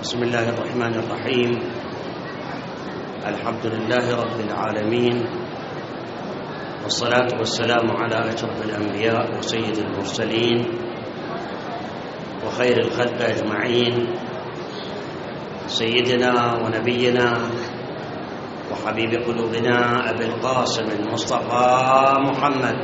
بسم الله الرحمن الرحيم. الحمد لله رب العالمين، والصلاة والسلام على أشرف الأنبياء وسيد المرسلين وخير الخلق أجمعين، سيدنا ونبينا وحبيب قلوبنا أبي القاسم المصطفى محمد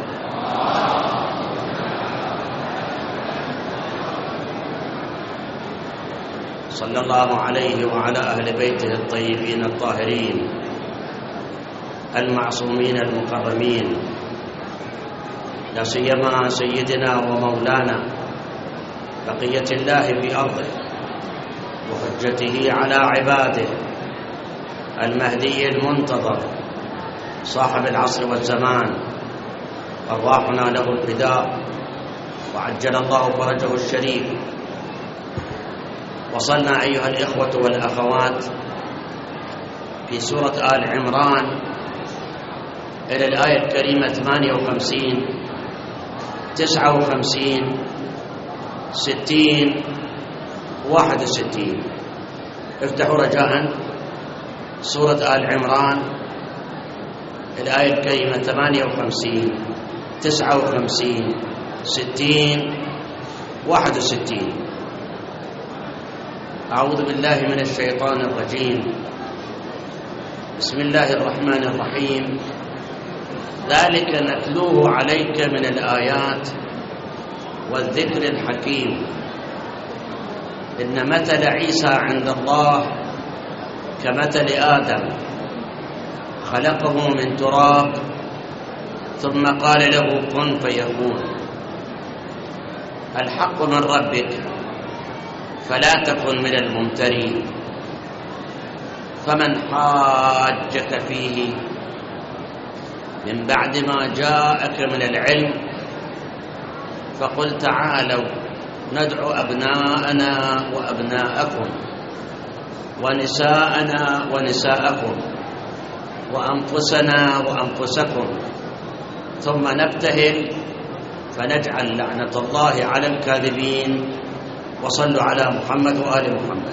صلى الله عليه وعلى أهل بيته الطيبين الطاهرين المعصومين المكرمين، لا سيما سيدنا ومولانا بقية الله في أرضه وحجته على عباده المهدي المنتظر صاحب العصر والزمان، أرواحنا له الفداء وعجل الله فرجه الشريف. وصلنا أيها الإخوة والأخوات في سورة آل عمران إلى الآية الكريمة 58 59 60 61. افتحوا رجاء سورة آل عمران الآية الكريمة 58 59 60 61. أعوذ بالله من الشيطان الرجيم. بسم الله الرحمن الرحيم. ذلك نتلوه عليك من الآيات والذكر الحكيم. إن مثل عيسى عند الله كمثل آدم، خلقه من تراب ثم قال له كن فيكون. الحق من ربك فلا تكن من الممترين. فمن حاجك فيه من بعد ما جاءك من العلم فقل تعالوا ندعو أبناءنا وأبناءكم ونساءنا ونساءكم وأنفسنا وأنفسكم ثم نبتهل فنجعل لعنة الله على الكاذبين. وصلوا على محمد وآل محمد.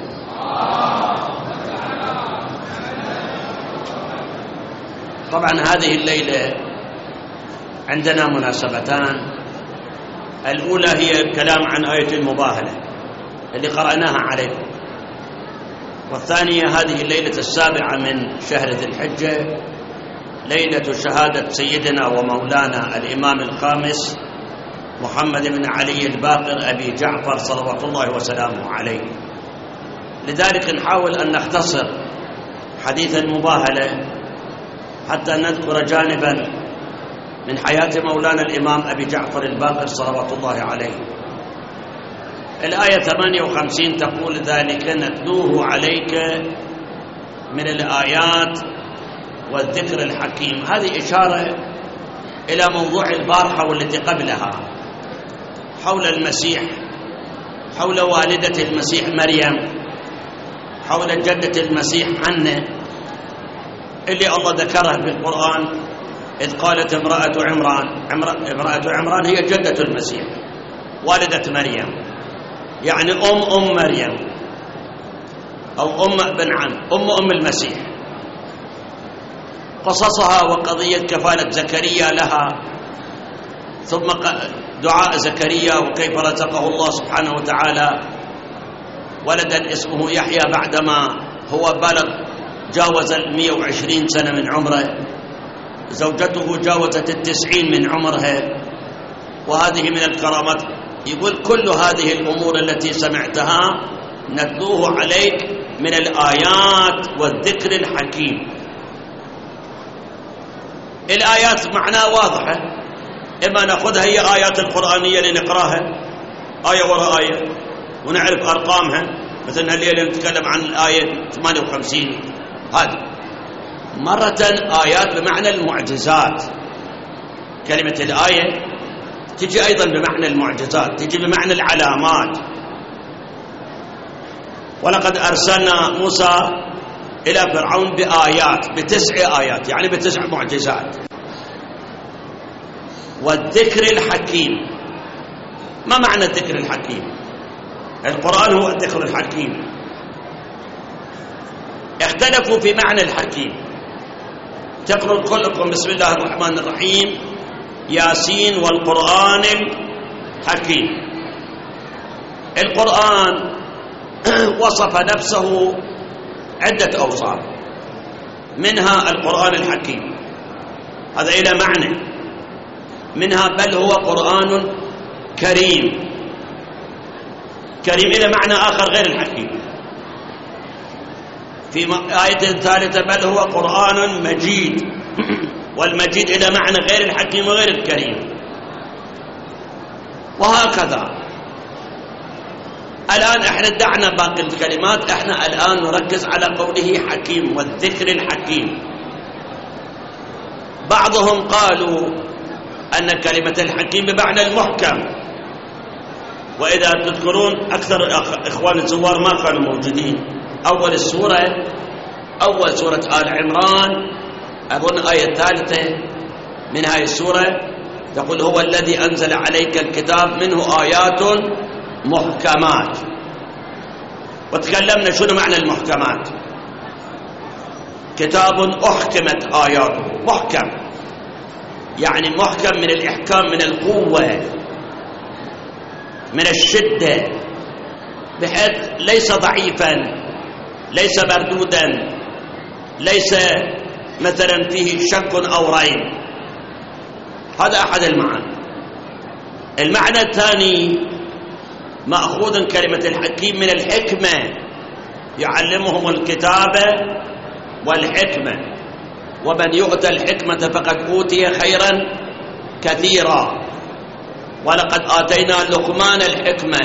طبعا هذه الليلة عندنا مناسبتان. الأولى هي الكلام عن آية المباهلة اللي قرأناها عليكم، والثانية هذه الليلة السابعة من شهر ذي الحجة، ليلة شهادة سيدنا ومولانا الإمام الخامس محمد بن علي الباقر أبي جعفر صلوات الله وسلامه عليه. لذلك نحاول أن نختصر حديث المباهلة حتى نذكر جانبا من حياة مولانا الإمام أبي جعفر الباقر صلوات الله عليه. الآية 58 تقول ذلك نتلوه عليك من الآيات والذكر الحكيم. هذه إشارة إلى موضوع البارحة والتي قبلها حول المسيح، حول والدة المسيح مريم، حول جدة المسيح حنة اللي الله ذكرها في القرآن إذ قالت امرأة عمران هي جدة المسيح والدة مريم، يعني أم مريم أو أم بن عم أم المسيح. قصصها وقضية كفالة زكريا لها، ثم دعاء زكريا وكيف رزقه الله سبحانه وتعالى ولدا اسمه يحيى بعدما هو بلغ جاوز 120 سنة من عمره، زوجته جاوزت 90 من عمرها، وهذه من الكرامات. يقول كل هذه الأمور التي سمعتها نتلوه عليك من الآيات والذكر الحكيم. الآيات معناها واضحة، إما نأخذها هي آيات القرآنية لنقراها آية وراء آية ونعرف أرقامها، مثلا الليلة نتكلم عن الآية 58. هذه مرة آيات بمعنى المعجزات. كلمة الآية تجي أيضا بمعنى المعجزات، تجي بمعنى العلامات. ولقد أرسلنا موسى إلى فرعون بآيات، ب9 آيات يعني ب9 معجزات. والذكر الحكيم. ما معنى الذكر الحكيم؟ القرآن هو الذكر الحكيم. اختلفوا في معنى الحكيم. تقرأ كلكم بسم الله الرحمن الرحيم ياسين والقرآن الحكيم. القرآن وصف نفسه عدة أوصاف، منها القرآن الحكيم، هذا إلى معنى، منها بل هو قرآن كريم. كريم إلى معنى آخر غير الحكيم. في آية ثالثة بل هو قرآن مجيد، والمجيد إلى معنى غير الحكيم وغير الكريم، وهكذا. الآن احنا دعنا باقي الكلمات، احنا الآن نركز على قوله حكيم والذكر الحكيم. بعضهم قالوا أن كلمة الحكيم بمعنى المحكم، وإذا تذكرون أكثر إخوان الزوار ما كانوا موجودين. أول سورة آل عمران أظن آية الثالثة من هذه السورة تقول هو الذي أنزل عليك الكتاب منه آيات محكمات. وتكلمنا شنو معنى المحكمات. كتاب أحكمت آياته، محكم يعني محكم من الإحكام، من القوة، من الشدة، بحيث ليس ضعيفا، ليس مردودا، ليس مثلا فيه شك أو ريب. هذا أحد المعاني. المعنى الثاني مأخوذ كلمة الحكيم من الحكمة، يعلمهم الكتابة والحكمة، ومن يؤتى الحكمة فقد أوتي خيرا كثيرا، ولقد آتينا لقمان الحكمة.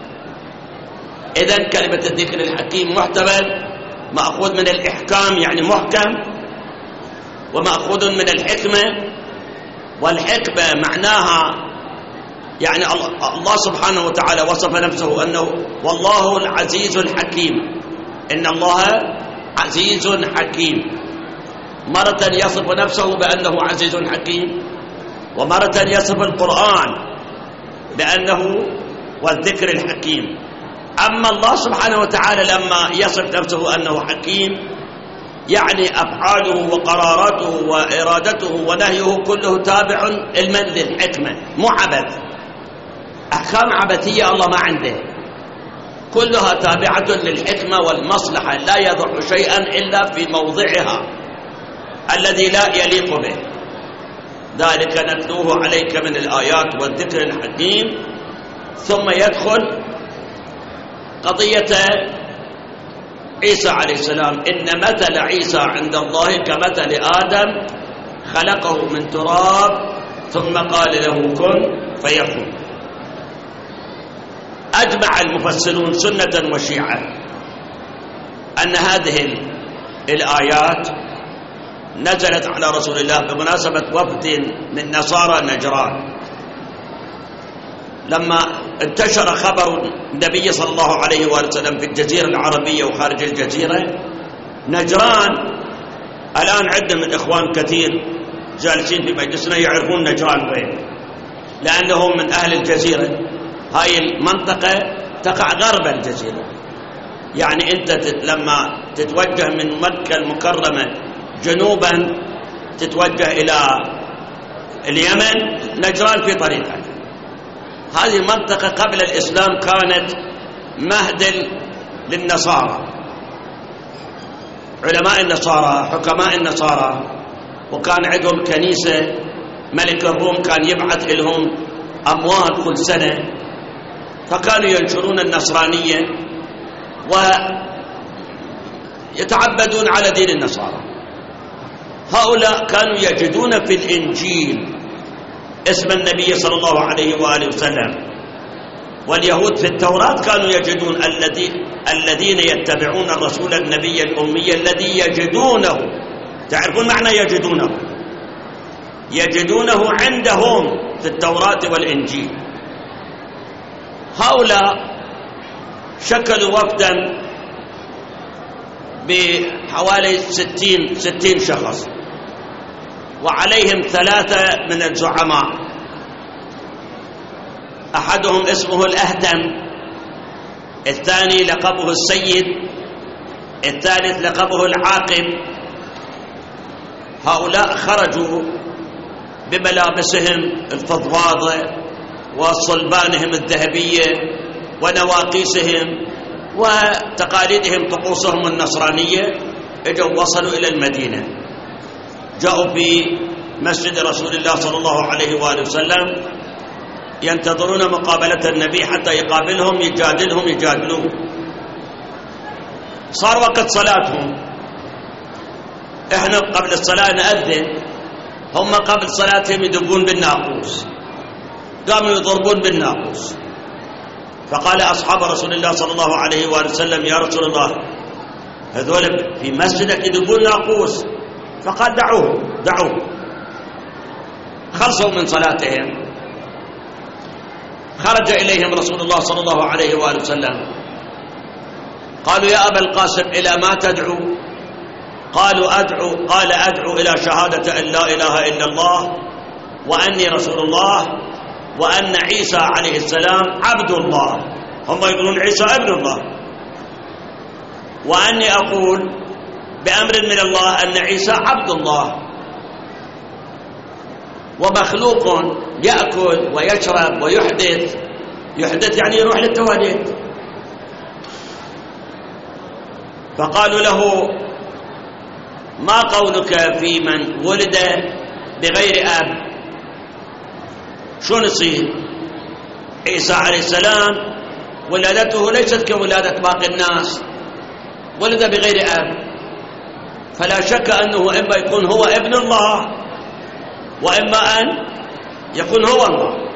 إذن كلمة الذكر الحكيم محتمل، مأخوذ من الإحكام يعني محكم، ومأخوذ من الحكمة. والحكمة معناها يعني الله سبحانه وتعالى وصف نفسه أنه والله العزيز الحكيم، إن الله عزيز حكيم. مرة يصف نفسه بأنه عزيز حكيم، ومرة يصف القرآن بأنه والذكر الحكيم. أما الله سبحانه وتعالى لما يصف نفسه أنه حكيم يعني أفعاله وقراراته وإرادته ونهيه كله تابع للحكمة، مو عبث. أحكام عبثية الله ما عنده، كلها تابعة للحكمة والمصلحة، لا يضع شيئا إلا في موضعها الذي لا يليق به. ذلك نتلوه عليك من الآيات والذكر الحكيم. ثم يدخل قضية عيسى عليه السلام، إن مثل عيسى عند الله كمثل آدم خلقه من تراب ثم قال له كن فيكون. أجمع المفسرون سنة وشيعة أن هذه الآيات نزلت على رسول الله بمناسبة وفد من نصارى نجران. لما انتشر خبر النبي صلى الله عليه وآله وسلم في الجزيرة العربية وخارج الجزيرة، نجران الآن عندنا من إخوان كثير جالسين في مجلسنا يعرفون نجران وين، لأنهم من أهل الجزيرة. هاي المنطقة تقع غرب الجزيرة، يعني أنت لما تتوجه من مكة المكرمة جنوبا تتوجه إلى اليمن، نجران في طريقك. هذه المنطقة قبل الإسلام كانت مهد للنصارى، علماء النصارى، حكماء النصارى، وكان عندهم كنيسة. ملك الروم كان يبعث لهم أموال كل سنة، فكانوا ينشرون النصرانية ويتعبدون على دين النصارى. هؤلاء كانوا يجدون في الإنجيل اسم النبي صلى الله عليه وآله وسلم، واليهود في التوراة كانوا يجدون الذين يتبعون الرسول النبي الأمي الذي يجدونه. تعرفون معنى يجدونه عندهم في التوراة والإنجيل. هؤلاء شكلوا وفدا بحوالي 60 شخص، وعليهم 3 من الزعماء. أحدهم اسمه الأهتم، الثاني لقبه السيد، الثالث لقبه العاقب. هؤلاء خرجوا بملابسهم الفضفاضة وصلبانهم الذهبية ونواقيسهم وتقاليدهم طقوسهم النصرانية، اجوا وصلوا إلى المدينة، جاءوا في مسجد رسول الله صلى الله عليه وآله وسلم ينتظرون مقابلة النبي حتى يقابلهم يجادلوه. صار وقت صلاتهم، احنا قبل الصلاة نأذن، هم قبل صلاتهم يدبون بالناقوس، قاموا يضربون بالناقوس. فقال أصحاب رسول الله صلى الله عليه وآله وسلم: يا رسول الله، هذول في مسجدك يدبون ناقوس. فقال: دعوه. خلصوا من صلاتهم، خرج إليهم رسول الله صلى الله عليه وآله وسلم. قالوا: يا أبا القاسم، إلى ما تدعو؟ قالوا: أدعو إلى شهادة أن لا إله إلا الله وأني رسول الله وأن عيسى عليه السلام عبد الله. هم يقولون عيسى ابن الله. وأني أقول بأمر من الله أن عيسى عبد الله ومخلوق يأكل ويشرب ويحدث يعني يروح للتواليت. فقالوا له: ما قولك في من ولد بغير أب؟ شو نصير؟ عيسى عليه السلام ولادته ليست كولادة باقي الناس، ولد بغير أب، فلا شك أنه إما يكون هو ابن الله وإما أن يكون هو الله.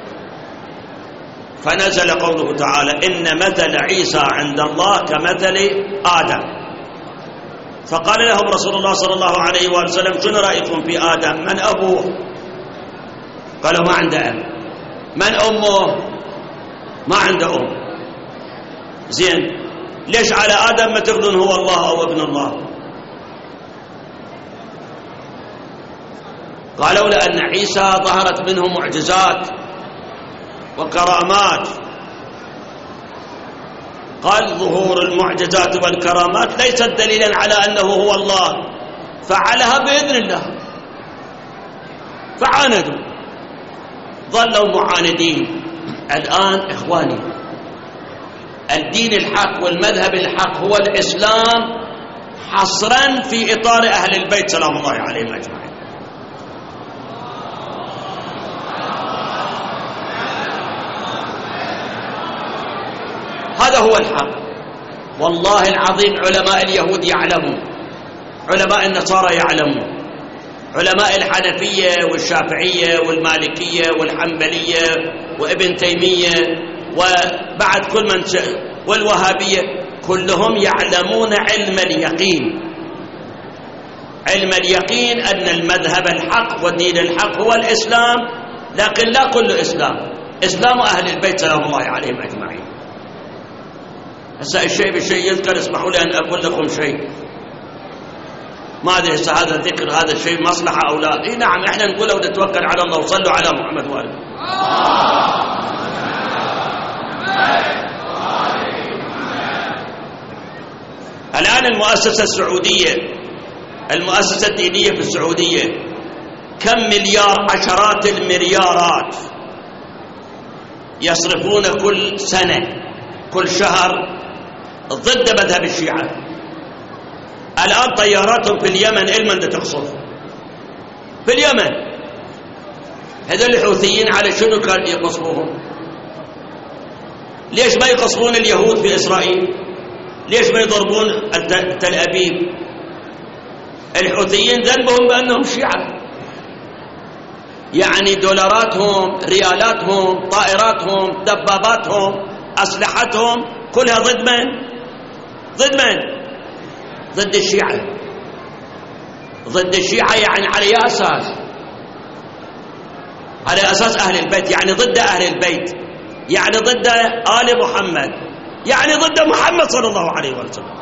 فنزل قوله تعالى: إن مثل عيسى عند الله كمثل آدم. فقال لهم رسول الله صلى الله عليه وسلم: شنو رأيكم في آدم؟ من أبوه؟ قالوا: ما عنده أب. من أمه؟ ما عنده أم. زين، ليش على آدم ما تقولون هو الله أو ابن الله؟ قالوا: لأن عيسى ظهرت منه معجزات وكرامات. قال: ظهور المعجزات والكرامات ليست دليلا على أنه هو الله، فعلها بإذن الله. فعاندوا، ظلوا معاندين. الآن إخواني، الدين الحق والمذهب الحق هو الإسلام حصرا في إطار أهل البيت سلام الله عليهم أجمعين. هذا هو الحق. والله العظيم علماء اليهود يعلمون، علماء النصارى يعلمون، علماء الحنفية والشافعية والمالكية والحنبلية وابن تيمية وبعد كل من والوهابية، كلهم يعلمون علم اليقين. علم اليقين أن المذهب الحق والدين الحق هو الإسلام، لكن لا كل إسلام أهل البيت سلام الله عليهم أجمعين. هسه الشيء بالشيء يذكر. اسمحوا لي أن أقول لكم شيء، ما أدري هسه هذا الذكر هذا الشيء مصلحة أو لا. إيه نعم، إحنا نقوله ونتوكل على الله وصلوا على محمد وآله. الآن المؤسسة السعودية، المؤسسة الدينية في السعودية، كم مليار، عشرات المليارات يصرفون كل سنة كل شهر ضد مذهب الشيعة. الآن طياراتهم في اليمن إلمن تقصف في اليمن. هذول الحوثيين على شنو كان يقصفوهم؟ ليش ما يقصفون اليهود في إسرائيل؟ ليش ما يضربون تل أبيب؟ الحوثيين ذنبهم بأنهم شيعة، يعني دولاراتهم، ريالاتهم، طائراتهم، دباباتهم، أسلحتهم كلها ضد من؟ ضد الشيعة. ضد الشيعة يعني على أي أساس؟ على أساس أهل البيت، يعني ضد أهل البيت، يعني ضد آل محمد، يعني ضد محمد صلى الله عليه وسلم.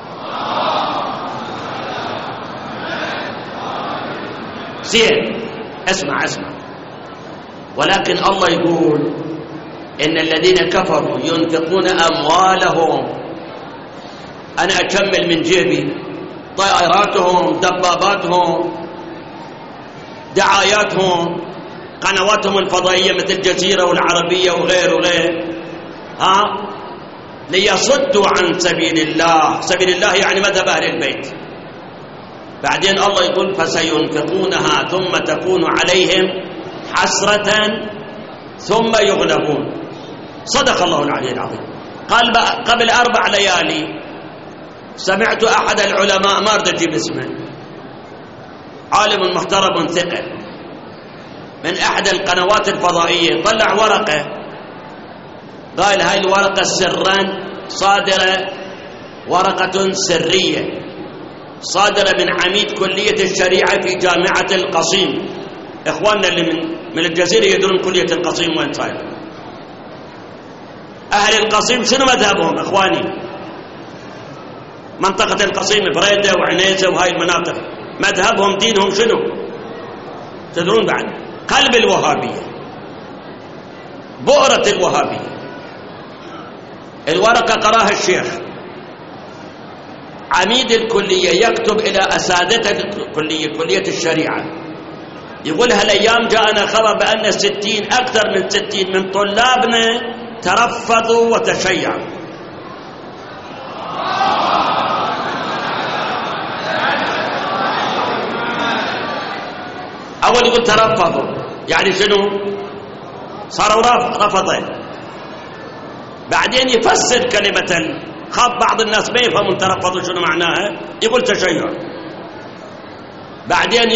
زين، اسمع. ولكن الله يقول: إن الذين كفروا ينفقون أنا أكمل من جيبي طائراتهم، دباباتهم، دعاياتهم، قنواتهم الفضائية مثل الجزيرة والعربية وغير ليصدوا عن سبيل الله. سبيل الله يعني مذهب أهل البيت. بعدين الله يقول فسينفقونها ثم تكون عليهم حسرة ثم يغلبون. صدق الله العلي العظيم. قال قبل 4 ليالي سمعت أحد العلماء، ما أريد أجيب اسمه، عالم محترم ثقة من أحد القنوات الفضائية، طلع ورقة قال هاي الورقة سرا صادرة، ورقة سرية صادرة من عميد كلية الشريعة في جامعة القصيم. إخواننا اللي من الجزيرة يدرون كلية القصيم وين صاير. أهل القصيم شنو مذهبهم إخواني؟ منطقة القصيم، بريدة وعنيزة وهاي المناطق، مذهبهم دينهم شنو؟ تدرون بعد؟ قلب الوهابية، بؤرة الوهابية. الورقة قراها الشيخ عميد الكلية يكتب إلى أساتذة الكلية، كلية الشريعة، يقول هالأيام جاءنا خبر بأن أكثر من 60 من طلابنا ترفضوا وتشيعوا. أول يقول ترفضوا يعني شنو؟ صاروا رفضين. بعدين يفسر كلمة، خاف بعض الناس ما يفهمون ترفضوا شنو معناها، يقول تشيع. بعدين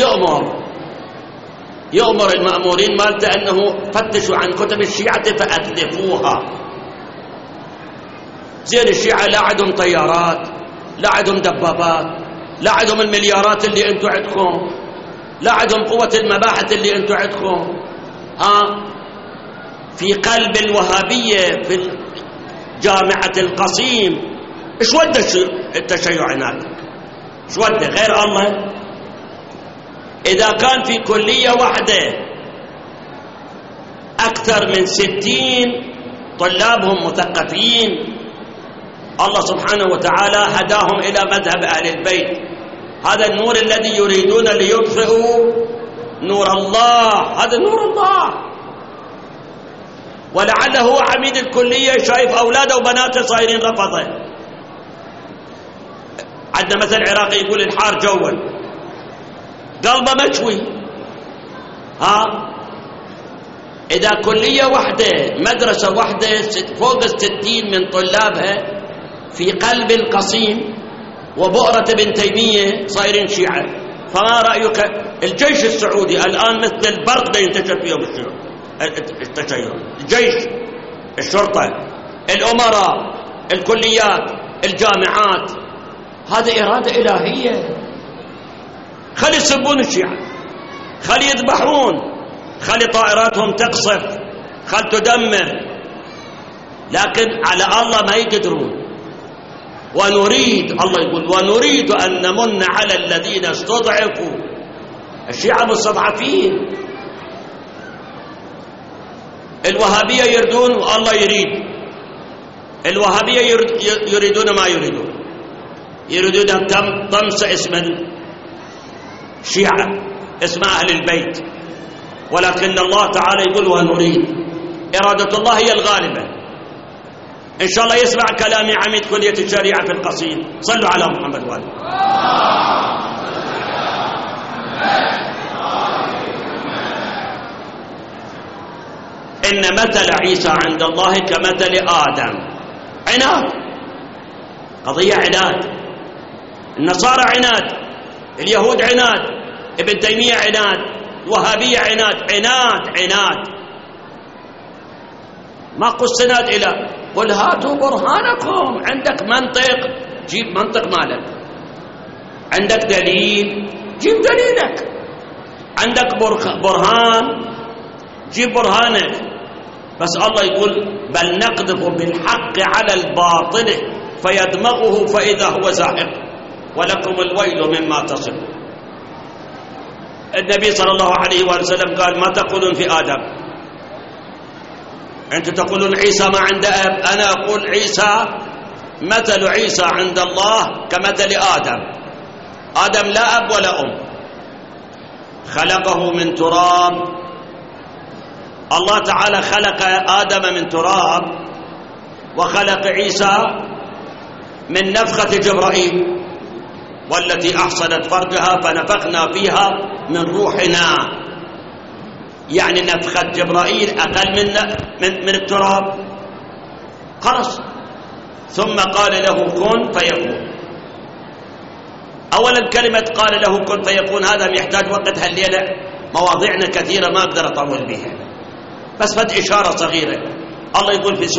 يؤمر المأمورين مالته أنه فتشوا عن كتب الشيعة فأتلفوها. زين الشيعة لا عندهم طيارات، لا عندهم دبابات، لا عندهم المليارات اللي انتم عندكم، لا عندهم قوة المباحث اللي انتم عندكم. في قلب الوهابية في جامعة القصيم ايش ودى التشيع هناك؟ ايش ودى غير الله؟ إذا كان في كلية واحدة أكثر من 60 طلابهم مثقفين، الله سبحانه وتعالى هداهم إلى مذهب أهل البيت. هذا النور الذي يريدون ليطفئوا نور الله، هذا نور الله. ولعله هو عميد الكلية شايف أولاده وبناته صايرين رفضه. عندنا مثل عراقي يقول الحار جول قلبه مشوي. إذا كلية واحدة، مدرسة واحدة فوق 60 من طلابها في قلب القصيم وبؤرة ابن تيمية صايرين شيعة، فما رأيك؟ الجيش السعودي الآن مثل البرق ينتشر فيهم التشيع، الجيش، الشرطة، الأمراء، الكليات، الجامعات. هذه إرادة إلهية. خلي يسبون الشيعة، خلي يذبحون، خلي طائراتهم تقصف، خلي تدمر، لكن على الله ما يقدرون. ونريد، الله يقول ونريد أن نمن على الذين استضعفوا. الشيعة مستضعفين. الوهابية يردون والله يريد. الوهابية يريدون ما يريدون، يريدون طمس اسم الشيعة، اسم أهل البيت، ولكن الله تعالى يقول ونريد. إرادة الله هي الغالبة. إن شاء الله يسمع كلامي عميد كلية الشريعة في القصيم. صلوا على محمد وآله. إن مثل عيسى عند الله كمثل آدم. عناد، قضية عناد. النصارى عناد، اليهود عناد، ابن تيمية عناد، الوهابية عناد، عناد. ما قصناد إلى قل هاتوا برهانكم. عندك منطق، جيب منطق مالك. عندك دليل، جيب دليلك. عندك برهان، جيب برهانك. بس الله يقول بل نقذف بالحق على الباطل فيدمغه فإذا هو زاهق ولكم الويل مما تصفون. النبي صلى الله عليه وسلم قال ما تقولون في آدم؟ أنتم تقولون عيسى ما عنده أب، أنا أقول عيسى مثل عيسى عند الله كمثل آدم لا أب ولا أم، خلقه من تراب. الله تعالى خلق آدم من تراب وخلق عيسى من نفخة جبرائيل، والتي أحصنت فرجها فنفخنا فيها من روحنا. يعني نفخة جبرائيل أقل من التراب، خلاص. ثم قال له كن فيكون. أولا كلمة قال له كن فيكون هذا يحتاج وقت هالليلة، مواضيعنا كثيرة ما أقدر أطول بها، بس فد إشارة صغيرة. الله يقول في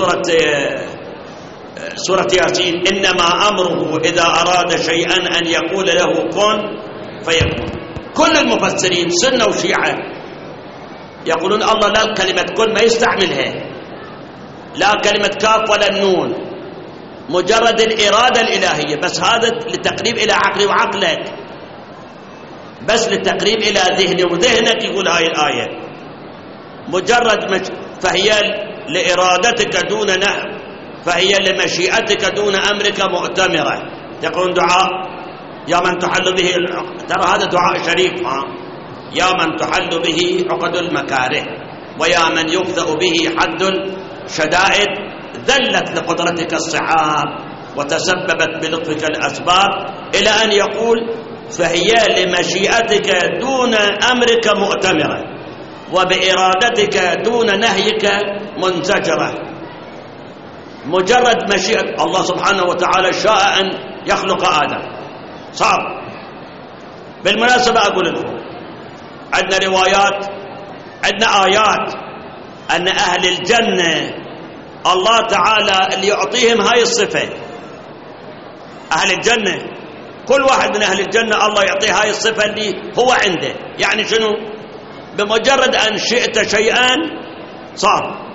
سورة ياسين: إنما أمره إذا أراد شيئا أن يقول له كن فيكون. كل المفسرين سنة وشيعة يقولون الله لا كلمة كن ما يستعملها، لا كلمة كاف ولا النون، مجرد الإرادة الإلهية، بس هذا للتقريب إلى عقلي وعقلك، بس للتقريب إلى ذهني وذهنك. يقول هاي الآية مجرد فهي لإرادتك دون فهي لمشيئتك دون أمرك مؤتمرة. يقولون دعاء يا من تحل به ترى هذا دعاء شريف، يا من تحل به عقد المكاره ويا من يفدأ به حد الشدائد، ذلت لقدرتك الصعاب وتسببت بلطفك الأسباب، إلى أن يقول فهي لمشيئتك دون أمرك مؤتمرة وبإرادتك دون نهيك منزجرة. مجرد مشيئة الله سبحانه وتعالى شاء أن يخلق آدم صار. بالمناسبة أقول لكم عندنا روايات، عندنا آيات أن أهل الجنة الله تعالى اللي يعطيهم هاي الصفة. أهل الجنة كل واحد من أهل الجنة الله يعطيه هاي الصفة اللي هو عنده. يعني شنو؟ بمجرد أن شئت شيئا صار.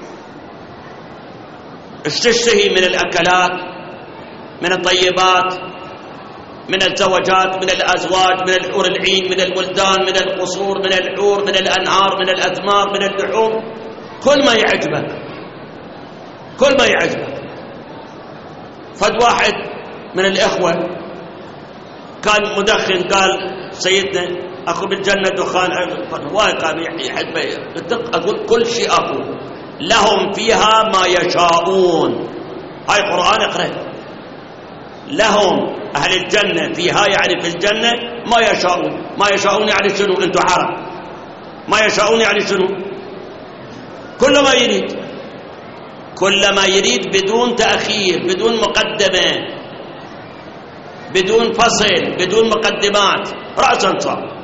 ايش تشتهي من الأكلات، من الطيبات، من الزوجات، من الأزواج، من الحور العين، من الولدان، من القصور، من الحور، من الأنهار، من الأثمار، من اللحوم، كل ما يعجبك، كل ما يعجبك. فد واحد من الإخوة كان مدخن، قال سيدنا أخو بالجنة دخان، واقع يحب أقول كل شيء أقول لهم فيها ما يشاءون. هاي قرآن اقرأ. لهم أهل الجنة فيها يعني في الجنة ما يشاءون. ما يشاءون يعني شنو؟ أنتم عرب. ما يشاءون يعني شنو؟ كل ما يريد، كل ما يريد بدون تأخير، بدون مقدمة، بدون فصل، بدون مقدمات، رأسا صار.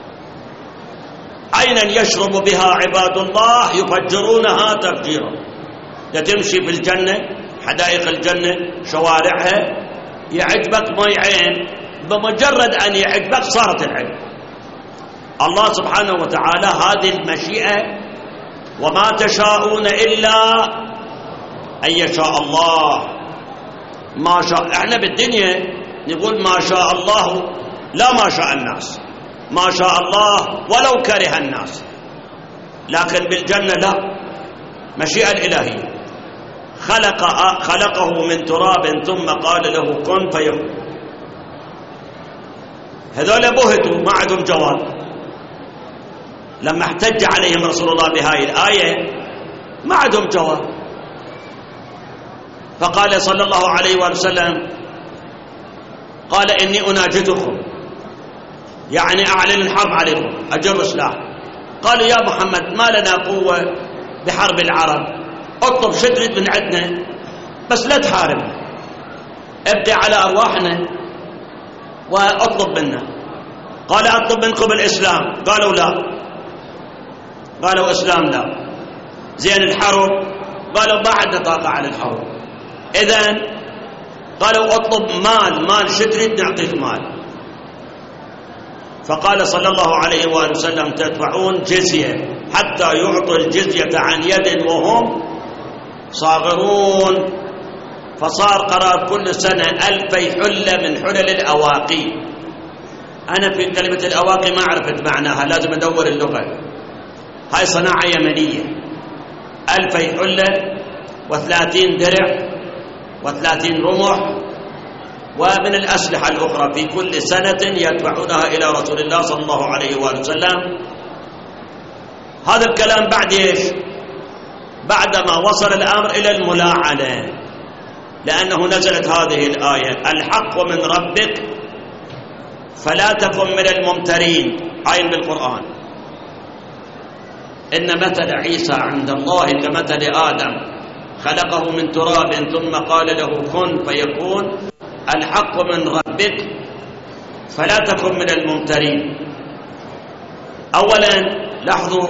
عينا يشرب بها عباد الله يفجرونها تفجيرا. تمشي في الجنة، حدائق الجنة، شوارعها، يعجبك ماء عين، بمجرد أن يعجبك صارت العين. الله سبحانه وتعالى هذه المشيئة، وما تشاءون إلا أن يشاء الله. ما شاء، احنا بالدنيا نقول ما شاء الله لا ما شاء الناس، ما شاء الله ولو كره الناس، لكن بالجنة لا، مشيئة الإلهية. خلقه من تراب ثم قال له كن فيكون. هذول بهتوا ما عندهم جواب. لما احتج عليهم رسول الله بهاي الآية ما عندهم جواب، فقال صلى الله عليه وسلم قال إني أناجدكم، يعني أعلن الحرب عليكم، أجر سلاح. قالوا يا محمد ما لنا قوة بحرب العرب، اطلب شو تريد من عندنا بس لا تحاربنا، ابقي على أرواحنا واطلب منا. قال أطلب منكم الإسلام، قالوا لا، قالوا إسلام لا. زين الحرب، قالوا ما عندنا طاقة على الحرب. إذن قالوا اطلب مال شو تريد نعطيك مال. فقال صلى الله عليه وآله وسلم تدفعون جزية حتى يعطوا الجزية عن يد وهم صاغرون. فصار قرار كل سنة 2000 حلة من حلل الأواقي. أنا في كلمة الأواقي ما عرفت معناها، لازم أدور اللغة. هاي صناعة يمنية. 2000 حلة و30 درع و30 رمح ومن الأسلحة الأخرى في كل سنة يدفعونها إلى رسول الله صلى الله عليه وآله وسلم. هذا الكلام بعد إيش؟ بعدما وصل الأمر إلى الملاعنة، لأنه نزلت هذه الآية: الحق من ربك فلا تكن من الممترين، عين بالقرآن. إن مثل عيسى عند الله كمثل آدم خلقه من تراب ثم قال له كن فيكون. الحق من ربك فلا تكن من الممترين. أولا لاحظوا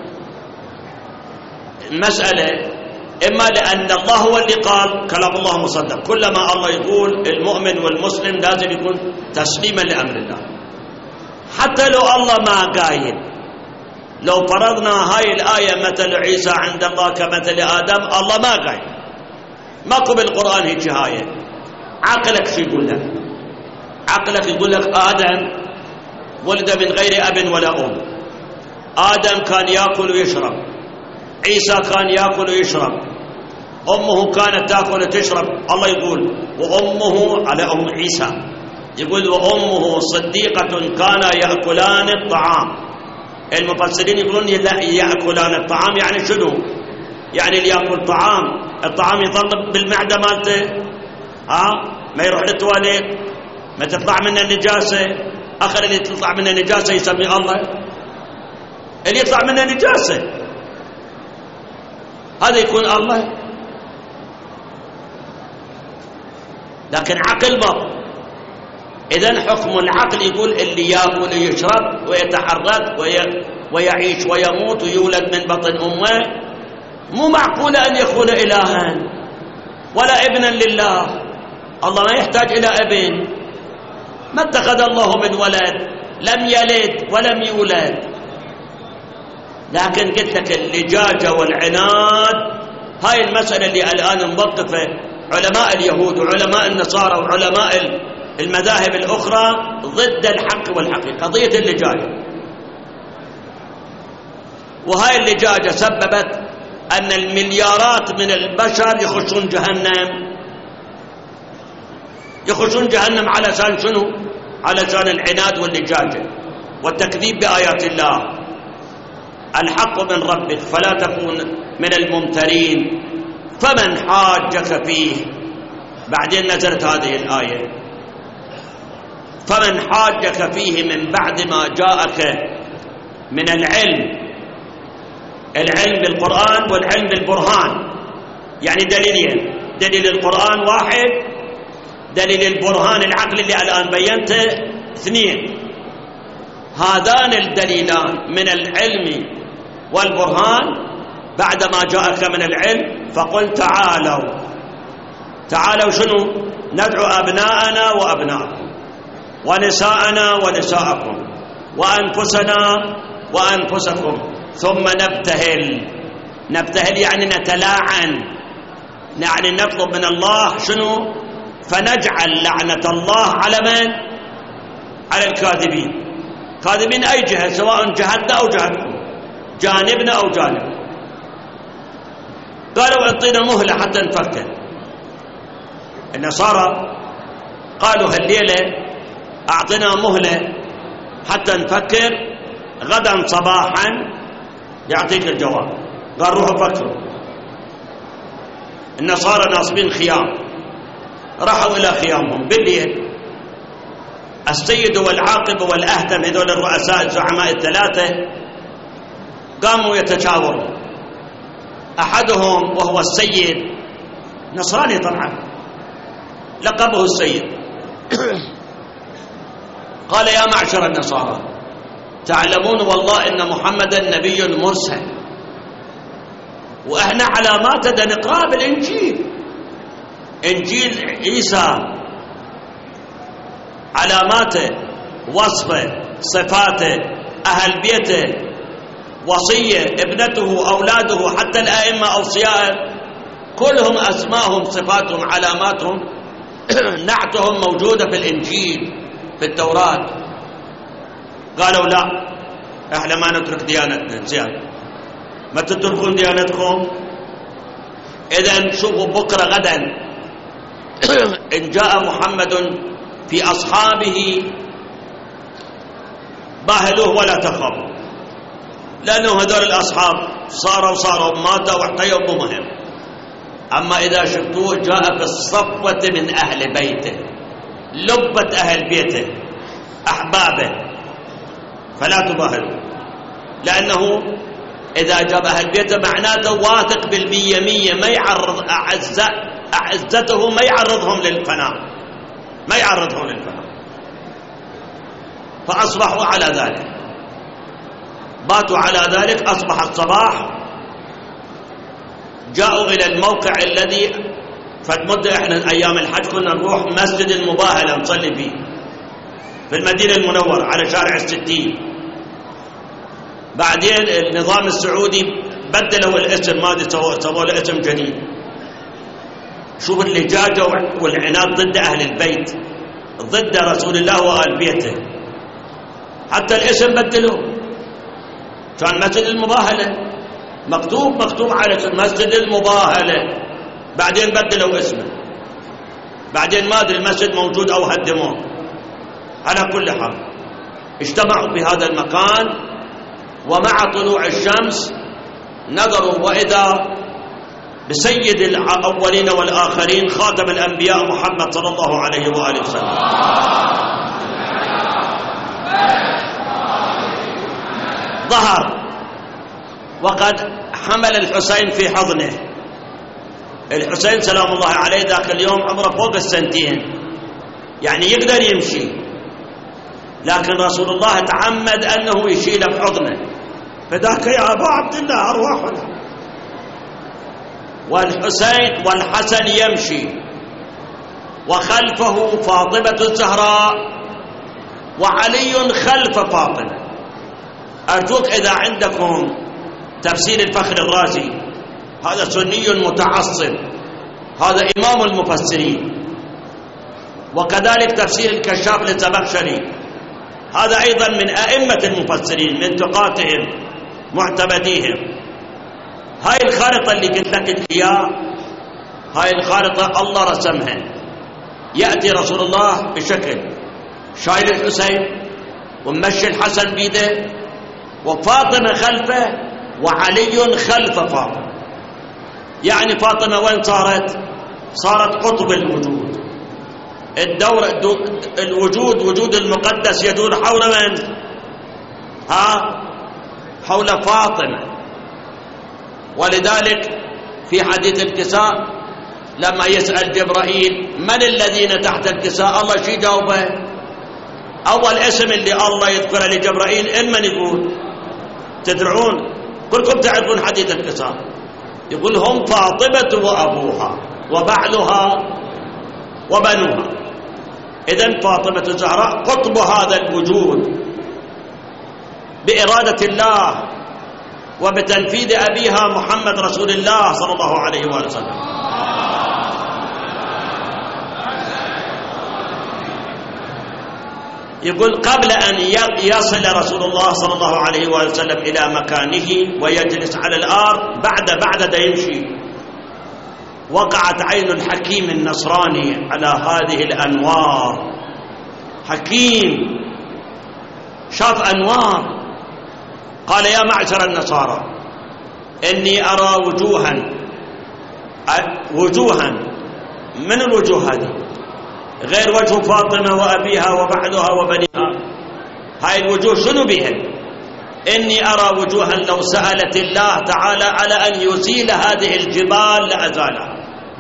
المسألة، إما لأن الله هو اللي قال كلام الله مصدق، كلما الله يقول المؤمن والمسلم لازم يكون تسليما لأمر الله، حتى لو الله ما قايل. لو فرضنا هاي الآية مثل عيسى عند الله كمثل آدم، الله ما قايل، ماكو بالقرآن هيك آية. عقلك شو يقول لك؟ عقلك يقول لك آدم ولد من غير أب ولا أم، آدم كان يأكل ويشرب، عيسى كان يأكل ويشرب، أمه كانت تأكل وتشرب. الله يقول وأمه على أم عيسى، يقول وأمه صديقة كانا يأكلان الطعام. المفسرين يقولون لا، يأكلان الطعام يعني شنو؟ يعني اللي يأكل طعام، الطعام يظل بالمعدة مالته، ما يروح للتواليت، ما تطلع منه النجاسة. آخر اللي تطلع منه النجاسة يسمي الله، اللي يطلع منه نجاسة هذا يكون الله. لكن عقل ما. إذن حكم العقل يقول اللي يأكل ويشرب ويتحرك ويعيش ويموت ويولد من بطن أمه مو معقول أن يكون إلها ولا ابنا لله. الله ما يحتاج إلى ابن، ما اتخذ الله من ولد، لم يلد ولم يولد. لكن قلت لك اللجاجة والعناد، هاي المسألة اللي الآن موقفة علماء اليهود وعلماء النصارى وعلماء المذاهب الأخرى ضد الحق والحقيقة، قضية اللجاجة. وهاي اللجاجة سببت أن المليارات من البشر يخشون جهنم. يخشون جهنم علشان شنو؟ علشان العناد واللجاجة والتكذيب بآيات الله. الحق من ربك فلا تكون من الممترين فمن حاجك فيه. بعدين نزلت هذه الآية: فمن حاجك فيه من بعد ما جاءك من العلم. العلم بالقرآن والعلم بالبرهان، يعني دليلين: دليل القرآن واحد، دليل البرهان العقل اللي الآن بينته اثنين. هذان الدليلان من العلم والبرهان بعدما جاءك من العلم فقل تعالوا شنو؟ ندعو أبناءنا وأبناءكم ونساءنا ونساءكم وأنفسنا وأنفسكم ثم نبتهل يعني نتلاعن، يعني نطلب من الله شنو؟ فنجعل لعنة الله على من؟ على الكاذبين. كاذبين أي جهة، سواء جهتنا أو جهتكم، جانبنا أو جانب. قالوا اعطينا مهلة حتى نفكر. النصارى قالوا هالليلة أعطنا مهلة حتى نفكر، غدا صباحا يعطيك الجواب. قال روحوا فكروا. النصارى ناصبين خيام، راحوا إلى خيامهم بالليل. السيد والعاقب والأهتم، هذول الرؤساء الزعماء الثلاثة، قاموا يتشاوروا. أحدهم وهو السيد، نصراني طبعا، لقبه السيد، قال يا معشر النصارى، تعلمون والله إن محمدا نبي مرسل، وإحنا علامات نقرأ بالإنجيل، إنجيل عيسى علاماته، وصفه، صفاته، أهل بيته، وصية، ابنته، أولاده، حتى الأئمة أوصياء كلهم أسماهم، صفاتهم، علاماتهم، نعتهم موجودة في الإنجيل، في التوراة. قالوا لا، احنا ما نترك ديانتنا. زين، ما تتركون ديانتكم؟ إذن شوفوا بكرة غدا إن جاء محمد في أصحابه باهلوه ولا تخافوا، لأنه هذول الأصحاب صاروا ماتوا واحتيوا بمهم. أما إذا شفتوه جاء في الصفوة من أهل بيته، لبة أهل بيته أحبابه، فلا تباهلوا، لأنه إذا جاب أهل بيته معناته واثق بالمية مية، ما يعرض أعزته، ما يعرضهم للفناء، ما يعرضهم للفناء. فأصبحوا على ذلك، باتوا على ذلك. أصبح الصباح جاءوا إلى الموقع الذي فمدة إحنا أيام الحج كنا نروح مسجد المباهلة نصلي فيه في المدينة المنورة على شارع الستين. بعدين النظام السعودي بدلوا الاسم، ما سووا له اسم جديد. شوف اللجاجة والعناد ضد أهل البيت، ضد رسول الله وآل بيته، حتى الاسم بدلوه. كان مسجد المباهلة مكتوب على مسجد المباهلة، بعدين بدلوا اسمه، بعدين ما أدري المسجد موجود أو هدموه. على كل حال اجتمعوا في هذا المكان، ومع طلوع الشمس نظروا وإذا بسيد الأولين والآخرين خاتم الأنبياء محمد صلى الله عليه وآله وسلم. ظهر وقد حمل الحسين في حضنه. الحسين سلام الله عليه ذاك اليوم عمره فوق السنتين، يعني يقدر يمشي، لكن رسول الله تعمد أنه يشيله بحضنه. فذاك يا أبا عبد الله أرواحنا. والحسين والحسن يمشي وخلفه فاطمة الزهراء وعلي خلف فاطمة. أرجوك إذا عندكم تفسير الفخر الرازي، هذا سني متعصب، هذا إمام المفسرين، وكذلك تفسير الكشاف للزمخشري، هذا أيضا من أئمة المفسرين من ثقاتهم معتمديهم. هاي الخارطة اللي قلت لك إياها، هاي الخارطة الله رسمها. يأتي رسول الله بشكل شايل الحسين ومشي الحسن بيده، وفاطمة خلفه وعلي خلف فاطمة. يعني فاطمة وين صارت؟ صارت قطب الوجود. الوجود، وجود المقدس يدور حول من؟ حول فاطمة. ولذلك في حديث الكساء لما يسأل جبرائيل من الذين تحت الكساء، الله شي جاوبه؟ أول اسم اللي الله يذكره لجبرائيل من يقول؟ تدرون كلكم تعرفون حديث الكساء، يقول هم فاطمة وأبوها وبعلها وبنوها. إذن فاطمة الزهراء قطب هذا الوجود بإرادة الله وبتنفيذ أبيها محمد رسول الله صلى الله عليه وآله وسلم. يقول قبل أن يصل رسول الله صلى الله عليه وآله وسلم إلى مكانه ويجلس على الأرض، بعد يمشي، وقعت عين الحكيم النصراني على هذه الأنوار. حكيم شاف أنوار، قال يا معشر النصارى إني أرى وجوها من الوجوه هذه غير وجه فاطمة وأبيها وبعدها وبنيها. هاي الوجوه شنو بها؟ إني أرى وجوها لو سألت الله تعالى على أن يزيل هذه الجبال لأزالها.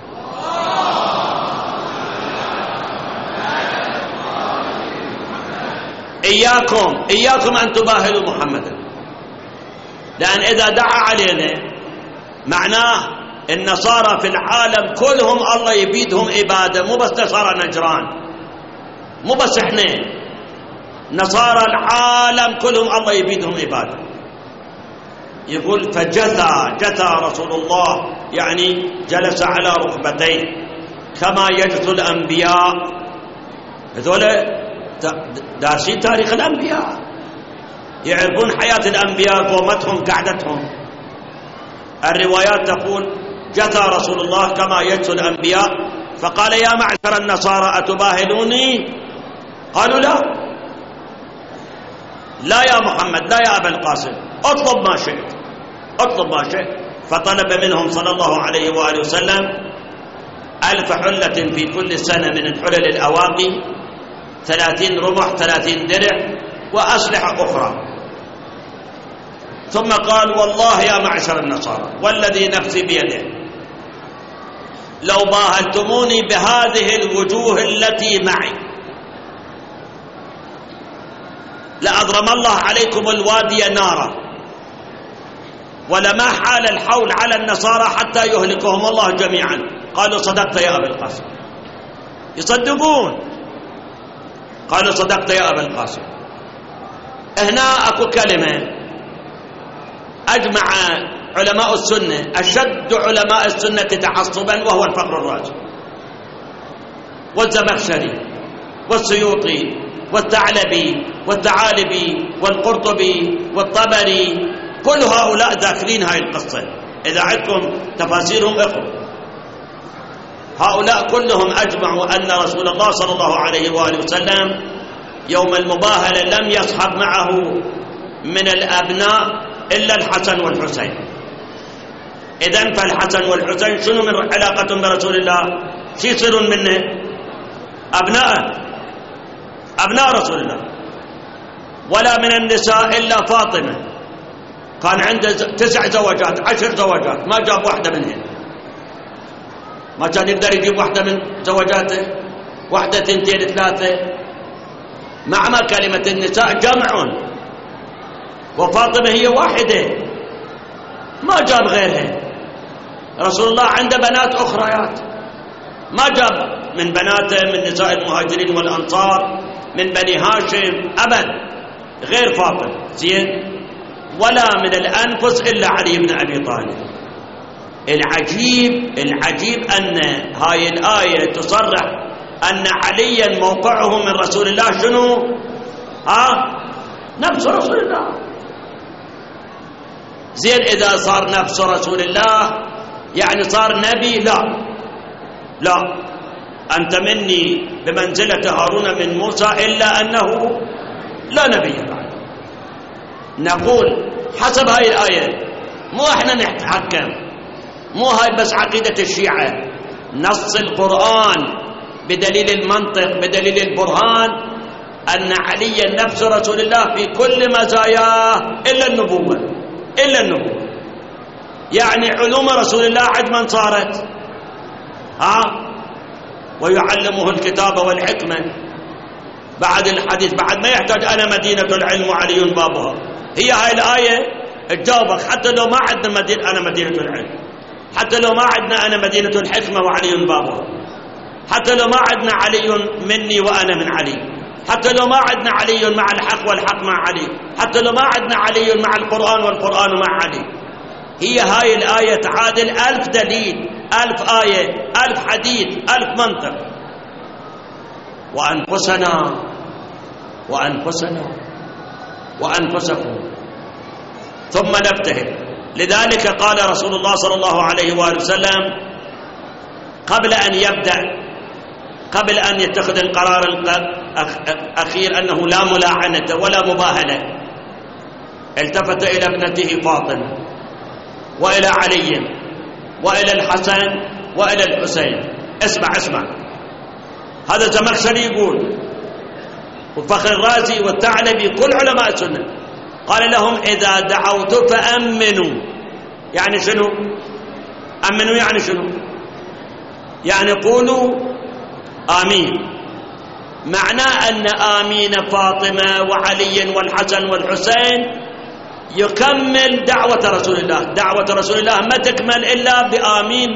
إياكم أن تباهلوا محمدا، لأن إذا دعا علينا معناه النصارى في العالم كلهم الله يبيدهم إبادة، مو بس نصارى نجران، مو بس إحنا، نصارى العالم كلهم الله يبيدهم إبادة. يقول فجثى رسول الله، يعني جلس على ركبتيه كما يجث الأنبياء. هذول دارسين تاريخ الأنبياء، يعرفون حياة الأنبياء، قومتهم، قعدتهم. الروايات تقول جثى رسول الله كما يجث الأنبياء فقال يا معشر النصارى أتباهلوني؟ قالوا لا يا محمد، لا يا أبا القاسم، اطلب ما شئت، اطلب ما شئت. فطلب منهم صلى الله عليه وآله وسلم 1000 حلة في كل سنة من الحلل الأواقي، 30 رمح، 30 درع، وأسلحة أخرى. ثم قال والله يا معشر النصارى والذي نفسي بيده لو باهلتموني بهذه الوجوه التي معي لأضرم الله عليكم الوادي نارا، ولما حال الحول على النصارى حتى يهلكهم الله جميعا. قالوا صدقت يا أبا القاسم، يصدقون. قالوا صدقت يا أبا القاسم. هنا أكو كلمة أجمع علماء السنة، أشد علماء السنة تعصبا وهو الفخر الرازي والزمخشري والسيوطي والثعلبي والثعالبي والقرطبي والطبري، كل هؤلاء ذاكرين هاي القصة. إذا عندكم تفاسيرهم اقرأوا. هؤلاء كلهم أجمعوا أن رسول الله صلى الله عليه وآله وسلم يوم المباهلة لم يصحب معه من الأبناء إلا الحسن والحسين. إذن فالحسن والحسين شنو من علاقتهم برسول الله؟ شو يصيرون منه؟ أبناء رسول الله. ولا من النساء إلا فاطمة، كان عنده 9 زوجات 10 زوجات، ما جاب واحدة منهن. ما كان يقدر يجيب واحدة من زوجاته، واحدة 2 3. مع ما كلمة النساء جمع، وفاطمة هي واحدة ما جاب غيرها. رسول الله عنده بنات أخريات ما جاب من بناته من نساء المهاجرين والأنصار من بني هاشم أبدا غير فاطمة. زين. ولا من الأنفس إلا علي بن أبي طالب. العجيب أن هاي الآية تصرح أن عليا موقعه من رسول الله شنو؟ نفس رسول الله. زين، إذا صار نفس رسول الله يعني صار نبي؟ لا، أنت مني بمنزلة هارون من موسى إلا أنه لا نبي بعد. نقول حسب هاي الآية، مو احنا نتحكم، مو هاي بس عقيدة الشيعة، نص القرآن بدليل المنطق بدليل البرهان أن عليا نفس رسول الله في كل مزاياه إلا النبوة. يعني علوم رسول الله عدما صارت ويعلمه الكتاب والحكمة. بعد الحديث بعد ما يحتاج أنا مدينة العلم وعلي بابها. هي هاي الآية تجاوبك حتى لو ما عندنا أنا مدينة العلم، حتى لو ما عندنا أنا مدينة الحكمة وعلي بابها، حتى لو ما عندنا علي مني وأنا من علي، حتى لو ما عندنا علي مع الحق والحق مع علي، حتى لو ما عندنا علي مع القرآن والقرآن مع علي. هي هاي الآية تعادل 1000 دليل، 1000 آية، 1000 حديث، 1000 منطق. وأنفسكم ثم نبتهل. لذلك قال رسول الله صلى الله عليه وآله وسلم قبل أن يبدأ، قبل أن يتخذ القرار الأخير أنه لا ملاعنة ولا مباهلة، التفت إلى ابنته فاطمة وإلى علي وإلى الحسن وإلى الحسين. اسمع هذا الزمخشري يقول، وفخر الرازي والثعلبي كل علماء السنة، قال لهم إذا دعوت فأمنوا. يعني شنو؟ أمنوا يعني شنو؟ يعني قولوا آمين. معناه أن آمين فاطمة وعلي والحسن والحسين يكمل دعوة رسول الله. دعوة رسول الله ما تكمل إلا بآمين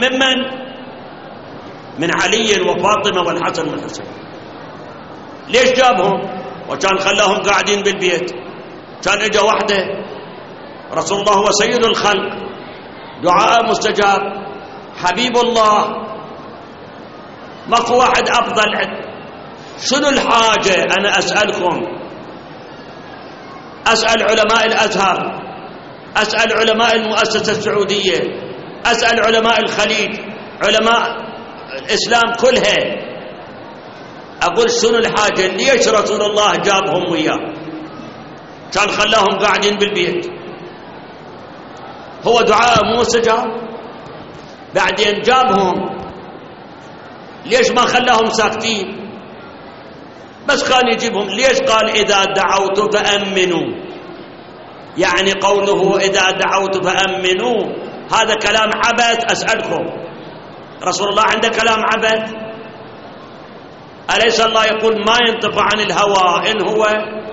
من علي وفاطمة والحسن والحسين. ليش جابهم؟ وكان خلاهم قاعدين بالبيت، كان اجا وحده. رسول الله هو سيد الخلق، دعاء مستجاب، حبيب الله، ماكو واحد أفضل. شنو الحاجة؟ أنا أسألكم، أسأل علماء الأزهر، أسأل علماء المؤسسة السعودية، أسأل علماء الخليج، علماء الإسلام كلها. أقول شنو الحاجة؟ ليش رسول الله جابهم وياه؟ كان خلاهم قاعدين بالبيت. هو دعاء مو مستجاب؟ بعدين جابهم، ليش ما خلاهم ساكتين؟ بس كان يجيبهم. ليش قال إذا دعوت فأمنوا؟ يعني قوله إذا دعوت فأمنوا هذا كلام عبث. أسألكم، رسول الله عنده كلام عبث؟ أليس الله يقول ما ينطق عن الهوى إن هو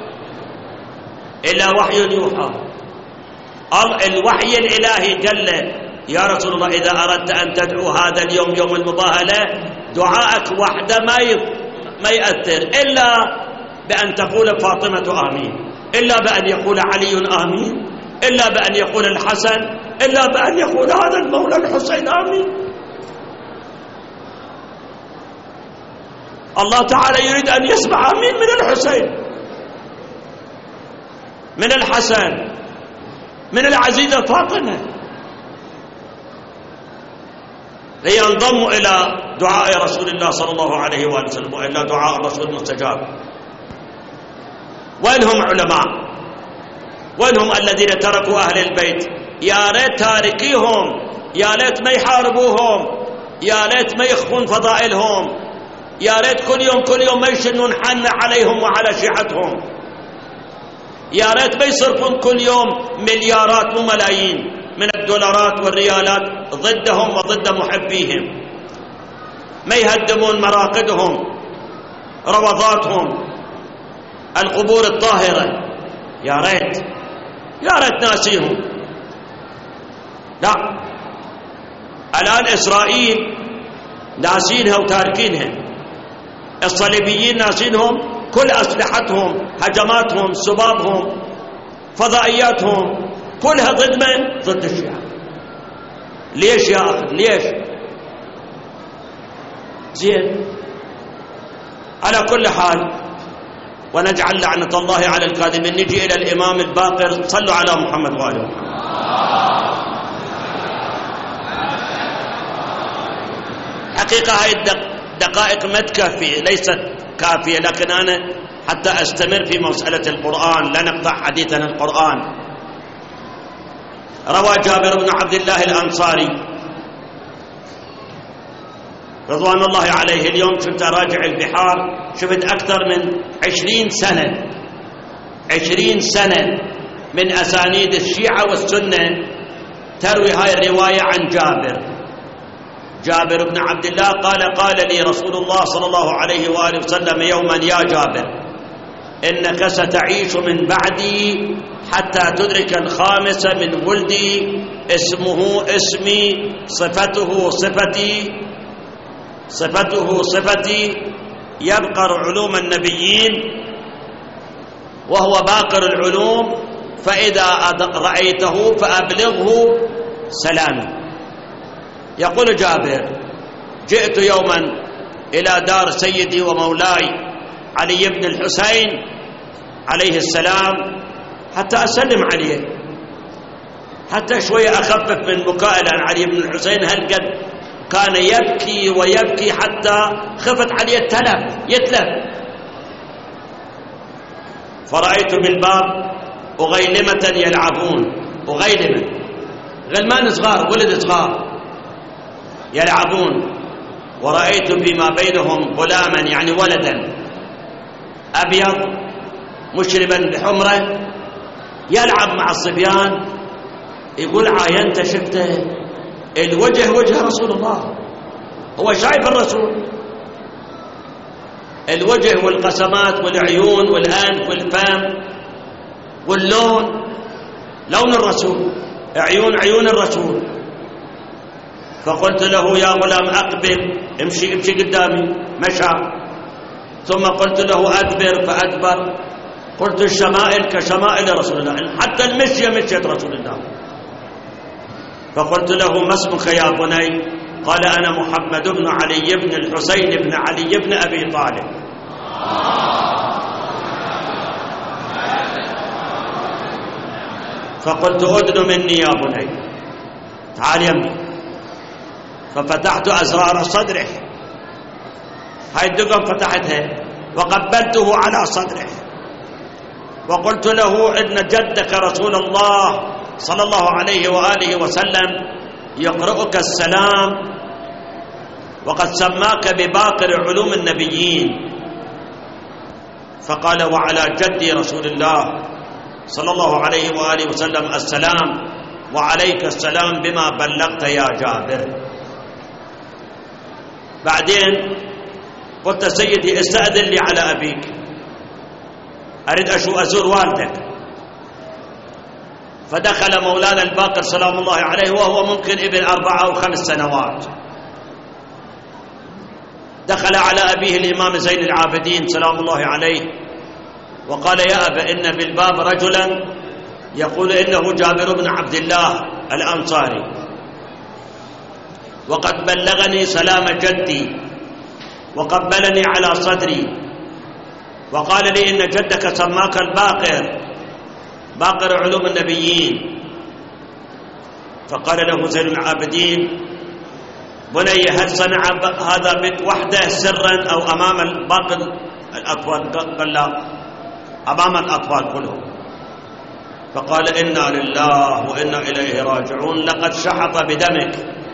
إلا وحي يوحى؟ الوحي الإلهي قال له يا رسول الله إذا أردت أن تدعو هذا اليوم يوم المظاهرة دعاءك وحده ما يأثر إلا بأن تقول فاطمة آمين، إلا بأن يقول علي آمين، إلا بأن يقول الحسن، إلا بأن يقول هذا المولى الحسين آمين. الله تعالى يريد أن يسمع آمين من الحسين، من الحسن، من العزيزة فاطمة، لينضموا إلى دعاء رسول الله صلى الله عليه وآله وسلم وإلى دعاء الرسول المستجاب. وينهم علماء؟ وينهم الذين تركوا أهل البيت؟ يا ريت تاركيهم، يا ريت ما يحاربوهم، يا ريت ما يخفون فضائلهم، يا ريت كل يوم ما يشنون حن عليهم وعلى شيعتهم، يا ريت ما يصرفون كل يوم مليارات وملايين من الدولارات والريالات ضدهم وضد محبيهم، ما يهدمون مراقدهم، روضاتهم، القبور الطاهرة. يا ريت ناسيهم. لا، الآن إسرائيل ناسينها وتاركينها، الصليبيين ناسينهم، كل أسلحتهم، هجماتهم، سبابهم، فضائياتهم كلها ضد من؟ ضد الشيعة. ليش يا أخي؟ ليش؟ زين، على كل حال، ونجعل لعنة الله على الكاذبين. نجي إلى الإمام الباقر. صلوا على محمد وآله محمد. حقيقة هاي الدقائق ما تكفي، ليست كافية، لكن أنا حتى أستمر في مسألة القرآن لا نقطع حديثنا القرآن. روى جابر بن عبد الله الأنصاري رضوان الله عليه، اليوم كنت أراجع البحار شفت أكثر من 20 سنة من أسانيد الشيعة والسنة تروي هاي الرواية عن جابر بن عبد الله قال لي رسول الله صلى الله عليه وآله وسلم يوما يا جابر إنك ستعيش من بعدي حتى تدرك الخامس من ولدي اسمه اسمي صفته صفتي يبقر علوم النبيين وهو باقر العلوم، فإذا رأيته فأبلغه سلامي. يقول جابر جئت يوما إلى دار سيدي ومولاي علي بن الحسين عليه السلام حتى أسلم عليه، حتى شوية أخفف من بكاء عن علي بن الحسين. هل قد كان يبكي ويبكي حتى خفت عليه يتلف. فرأيت بالباب أغيلمة يلعبون، غلمان صغار، ولد صغار يلعبون، ورأيت فيما بينهم غلاما يعني ولدا أبيض مشربا بحمرة يلعب مع الصبيان. يقول عاينت شفته الوجه وجه رسول الله، هو شايف الرسول، الوجه والقسمات والعيون والأنف والفم واللون، لون الرسول، عيون الرسول. فقلت له يا غلام أقبل، امشي قدامي، مشى. ثم قلت له أدبر فأدبر. قلت الشمائل كشمائل رسول الله، حتى المشية مشية رسول الله. فقلت له ما اسمك يا بني؟ قال أنا محمد بن علي بن الحسين بن علي بن أبي طالب. فقلت أدن مني يا بني، تعال يمي. ففتحت أزرار صدره هاي الدقم فتحتها وقبلته على صدره وقلت له إن جدك رسول الله صلى الله عليه وآله وسلم يقرؤك السلام وقد سماك بباقر علوم النبيين. فقال وعلى جدي رسول الله صلى الله عليه وآله وسلم السلام وعليك السلام بما بلغت يا جابر. بعدين قلت سيدي استأذن لي على أبيك، أريد أزور والدك. فدخل مولانا الباقر سلام الله عليه وهو ممكن ابن 4 أو 5 سنوات، دخل على أبيه الإمام زين العابدين سلام الله عليه وقال يا أبا إن بالباب رجلا يقول إنه جابر بن عبد الله الأنصاري وقد بلغني سلام جدي وقبلني على صدري وقال لي إن جدك سماك الباقر، باقر علوم النبيين. فقال له زين العابدين بني هل صنع هذا بك وحده سرا أو أمام باقي الأطفال؟ قال لا، أمام الأطفال كلهم. فقال إنا لله وإنا إليه راجعون، لقد شحط بدمك،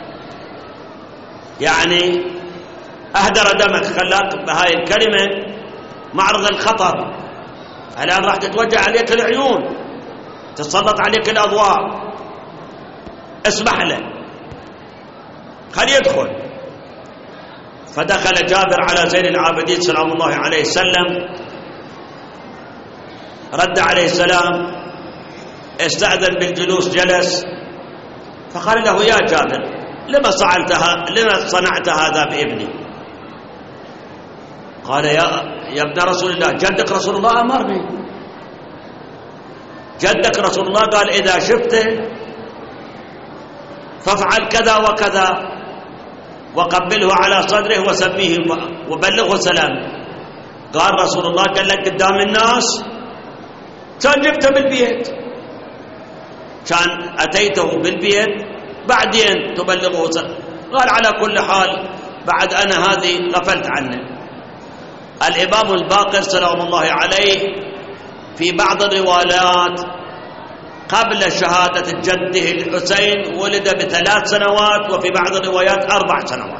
يعني أهدر دمك، خلاك بهاي الكلمة معرض الخطر. الآن راح تتوجه عليك العيون، تتسلط عليك الأضواء، اسمح له، خليه يدخل. فدخل جابر على زين العابدين سلام الله عليه وسلم، رد عليه السلام، استأذن بالجلوس، جلس. فقال له يا جابر لما صنعت هذا بابني؟ قال يا ابن رسول الله جدك رسول الله أمرني، جدك رسول الله قال إذا شفته فافعل كذا وكذا وقبله على صدره وسميه وبلغه سلام. قال رسول الله قال لك قدام الناس؟ كان جبته بالبيت، كان أتيته بالبيت بعدين تبلغه سلام. قال على كل حال بعد أنا هذه غفلت عنه. الإمام الباقر سلام الله عليه في بعض الروايات قبل شهادة جده الحسين ولد ب3 سنوات، وفي بعض الروايات 4 سنوات،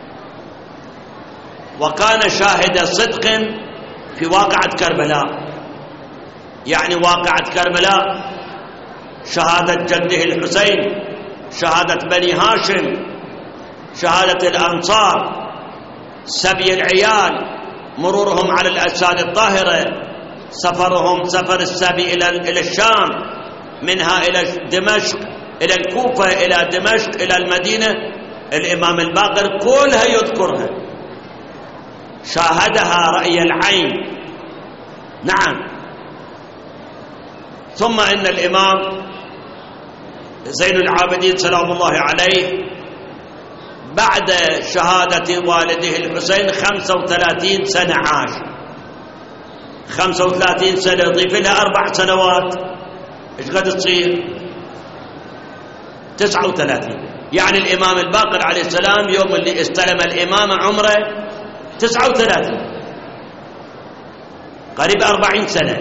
وكان شاهد صدق في واقعة كربلاء. يعني واقعة كربلاء شهادة جده الحسين، شهادة بني هاشم، شهادة الأنصار، سبي العيال، مرورهم على الأجساد الطاهرة، سفرهم سفر السبي إلى الشام، منها إلى دمشق، إلى الكوفة، إلى دمشق، إلى المدينة. الإمام الباقر كلها يذكرها، شاهدها رأي العين. نعم. ثم إن الإمام زين العابدين سلام الله عليه بعد شهادة والده الحسين 35 سنة عاش، 35 سنة ضيف لها 4 سنوات، ايش قد تصير؟ 39. يعني الإمام الباقر عليه السلام يوم اللي استلم الإمام عمره 39، قريب 40 سنة،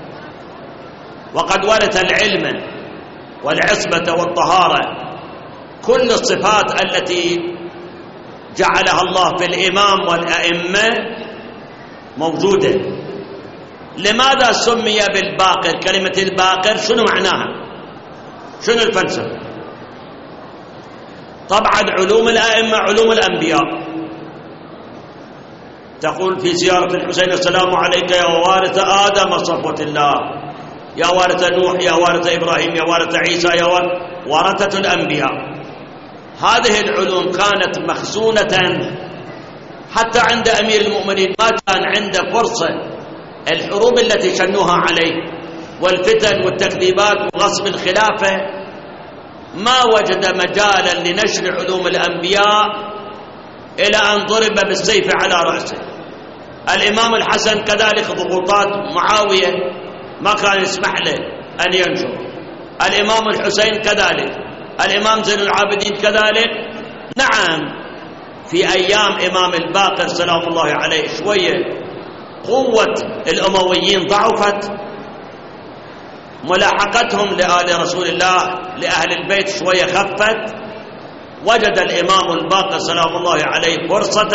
وقد ورث العلم والعصمة والطهارة، كل الصفات التي جعلها الله في الإمام والأئمة موجودة. لماذا سمي بالباقر؟ كلمة الباقر شنو معناها؟ شنو الفلسفة؟ طبعا علوم الأئمة علوم الأنبياء. تقول في زيارة الحسين السلام عليك يا وارث آدم صفوة الله، يا وارث نوح، يا وارث إبراهيم، يا وارث عيسى، يا ورثة الأنبياء. هذه العلوم كانت مخزونة حتى عند أمير المؤمنين، ما كان عنده فرصة. الحروب التي شنوها عليه والفتن والتكذيبات وغصب الخلافة ما وجد مجالا لنشر علوم الأنبياء إلى أن ضرب بالسيف على رأسه. الإمام الحسن كذلك ضغوطات معاوية ما كان يسمح له أن ينشر، الإمام الحسين كذلك، الإمام زين العابدين كذلك. نعم، في أيام إمام الباقر سلام الله عليه شوية قوة الأمويين ضعفت، ملاحقتهم لآل رسول الله لأهل البيت شوية خفت. وجد الإمام الباقر سلام الله عليه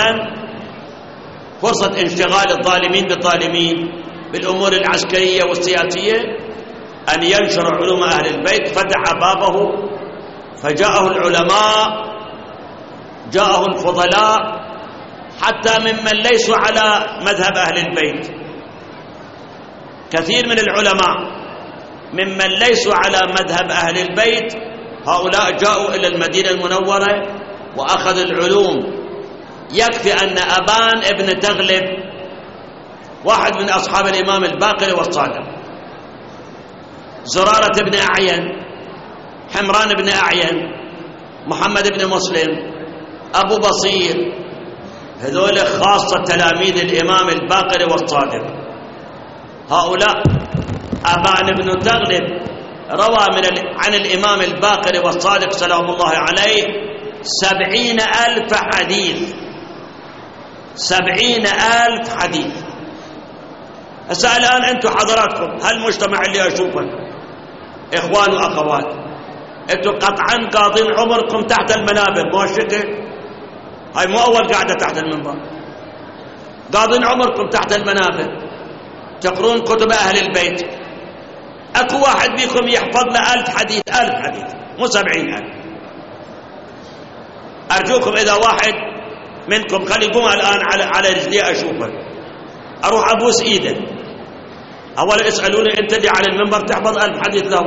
فرصة انشغال الظالمين بالظالمين بالأمور العسكرية والسياسية أن ينشر علوم أهل البيت. فتح بابه فجاءه العلماء، جاءه الفضلاء، حتى ممن ليسوا على مذهب أهل البيت. كثير من العلماء ممن ليسوا على مذهب أهل البيت هؤلاء جاءوا إلى المدينة المنورة وأخذوا العلوم. يكفي أن أبان ابن تغلب واحد من أصحاب الإمام الباقر والصادق، زرارة بن أعين، حمران بن أعين، محمد بن مسلم، أبو بصير، هذول خاصة تلاميذ الإمام الباقر والصادق. هؤلاء أبان بن تغلب روى عن الإمام الباقر والصادق سلام الله عليه 70,000 حديث. 70,000 حديث. هسه الآن أنتم حضراتكم هالمجتمع اللي أشوفه إخوان وأخوات، أنتم قطعا قاضين عمركم تحت المنابر، مو الشكل هاي مو أول قاعدة تحت المنبر، قاضين عمركم تحت المنابر تقرون كتب أهل البيت. أكو واحد بيكم يحفظ له 1000 حديث، 1000 حديث مو 70,000. أرجوكم إذا واحد منكم خلي يقوم الآن على رجلي أشوفه، أروح أبوس إيده. أولا اسألوني أنت اللي على المنبر تحفظ 1000 حديث له؟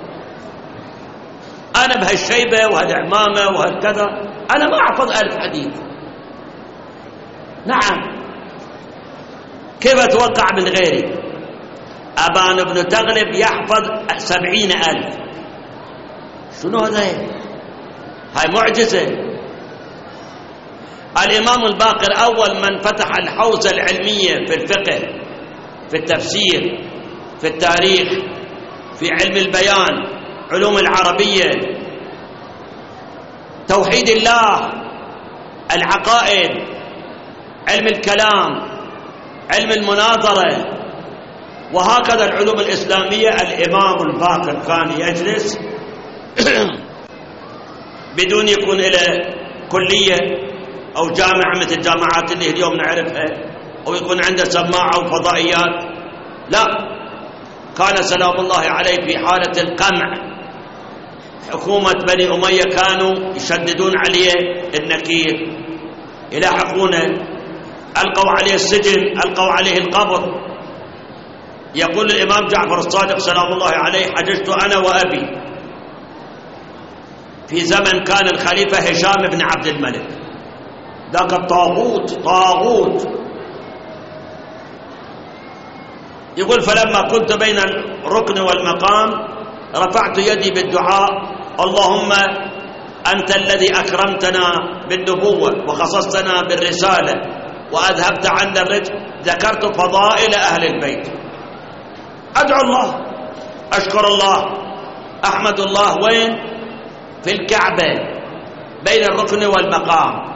أنا بهالشيبة وهالعمامة وهالكذا أنا ما أحفظ 1000 حديث. نعم، كيف أتوقع من غيري؟ أبان بن تغلب يحفظ 70,000. شنو هذا؟ هاي معجزة. الإمام الباقر أول من فتح الحوزة العلمية في الفقه، في التفسير، في التاريخ، في علم البيان، علوم العربية، توحيد الله، العقائد، علم الكلام، علم المناظرة، وهكذا العلوم الإسلامية. الإمام الباقر كان يجلس بدون يكون له كلية أو جامعة مثل الجامعات اللي اليوم نعرفها، أو يكون عنده سماعة وفضائيات. لا، كان سلام الله عليه في حالة القمع. حكومة بني أمية كانوا يشددون عليه النكير، يلاحقونه، ألقوا عليه السجن، ألقوا عليه القبر. يقول الإمام جعفر الصادق سلام الله عليه: حججت أنا وأبي في زمن كان الخليفة هشام بن عبد الملك، ذاك الطاغوت. يقول: فلما كنت بين الركن والمقام رفعت يدي بالدعاء: اللهم أنت الذي أكرمتنا بالنبوة وخصصتنا بالرسالة وأذهبت عنا الرجل. ذكرت فضائل أهل البيت، أدعو الله، أشكر الله، أحمد الله. وين؟ في الكعبة بين الركن والمقام.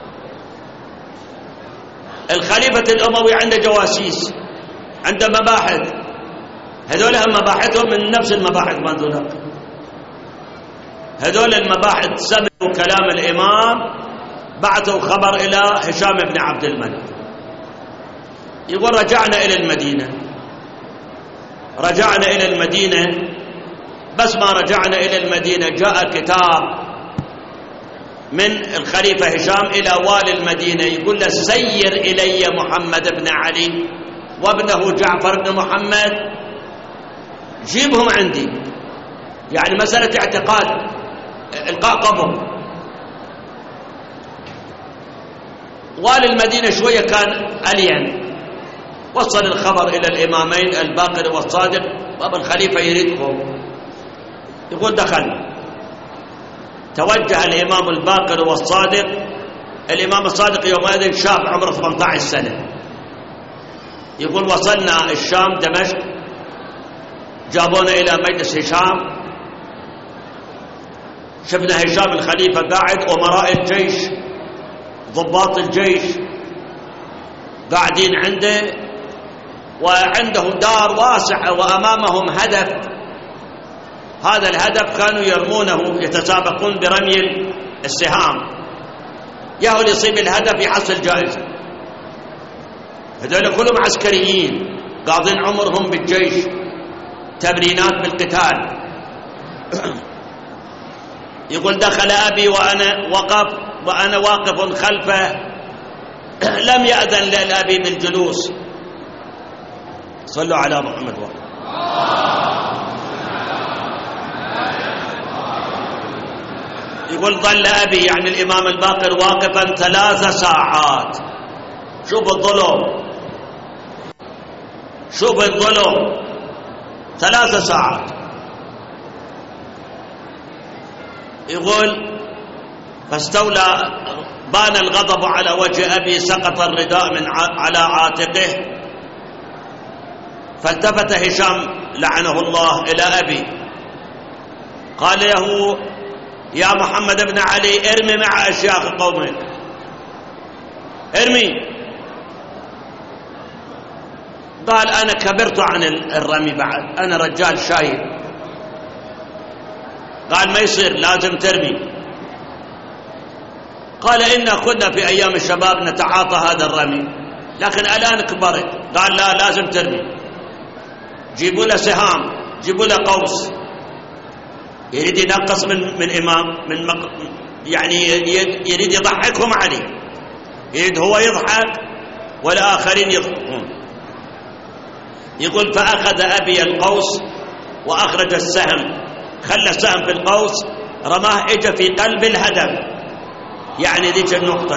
الخليفة الأموي عنده جواسيس، عنده مباحث، هذول هم مباحثهم من نفس المباحث ما ذولاك. هذول المباحث سمعوا كلام الإمام، بعثوا خبر إلى هشام بن عبد الملك. يقول: رجعنا إلى المدينة. بس ما رجعنا إلى المدينة جاء كتاب من الخليفة هشام إلى والي المدينة، يقول له: سير إلي محمد بن علي وابنه جعفر بن محمد، جيبهم عندي. يعني مسألة اعتقاد، إلقاء قبر. والي المدينة شوية كان ألين، وصل الخبر إلى الإمامين الباقر والصادق: بابا الخليفة يريدكم. يقول: دخل. توجه الإمام الباقر والصادق. الإمام الصادق يومئذ شاب عمره 18 سنة. يقول: وصلنا الشام دمشق، جابونا إلى مجلس هشام، شفنا هشام الخليفة قاعد، أمراء الجيش ضباط الجيش قاعدين عنده، وعندهم دار واسعة وأمامهم هدف. هذا الهدف كانوا يرمونه، يتسابقون برمي السهام، ياهو اللي يصيب الهدف يحصل جائزة. هذول كلهم عسكريين قاضين عمرهم بالجيش، تمرينات بالقتال. يقول دخل أبي وأنا واقف خلفه، لم يأذن لأبي بالجلوس. صلوا على محمد وآله. يقول ظل أبي يعني الإمام الباقر واقفا 3 ساعات. شوف الظلم، شوف الظلم، 3 ساعات. يقول فاستولى، بان الغضب على وجه أبي، سقط الرداء من على عاتقه، فالتفت هشام لعنه الله إلى أبي، قال له يا محمد بن علي ارمي مع أشياخ قومك، ارمي. قال أنا كبرت عن الرمي بعد، أنا رجال شايب. قال ما يصير، لازم ترمي. قال إنا كنا في أيام الشباب نتعاطى هذا الرمي، لكن الآن كبرت. قال لا، لازم ترمي. جيبوا له سهام، جيبوا له قوس. يريد ينقص من إمام، يعني يريد يضحكهم عليه، يريد هو يضحك والآخرين يضحكون. يقول فأخذ أبي القوس وأخرج السهم، خلى السهم في القوس، رماه، اجى في قلب الهدف، يعني ذيك النقطة.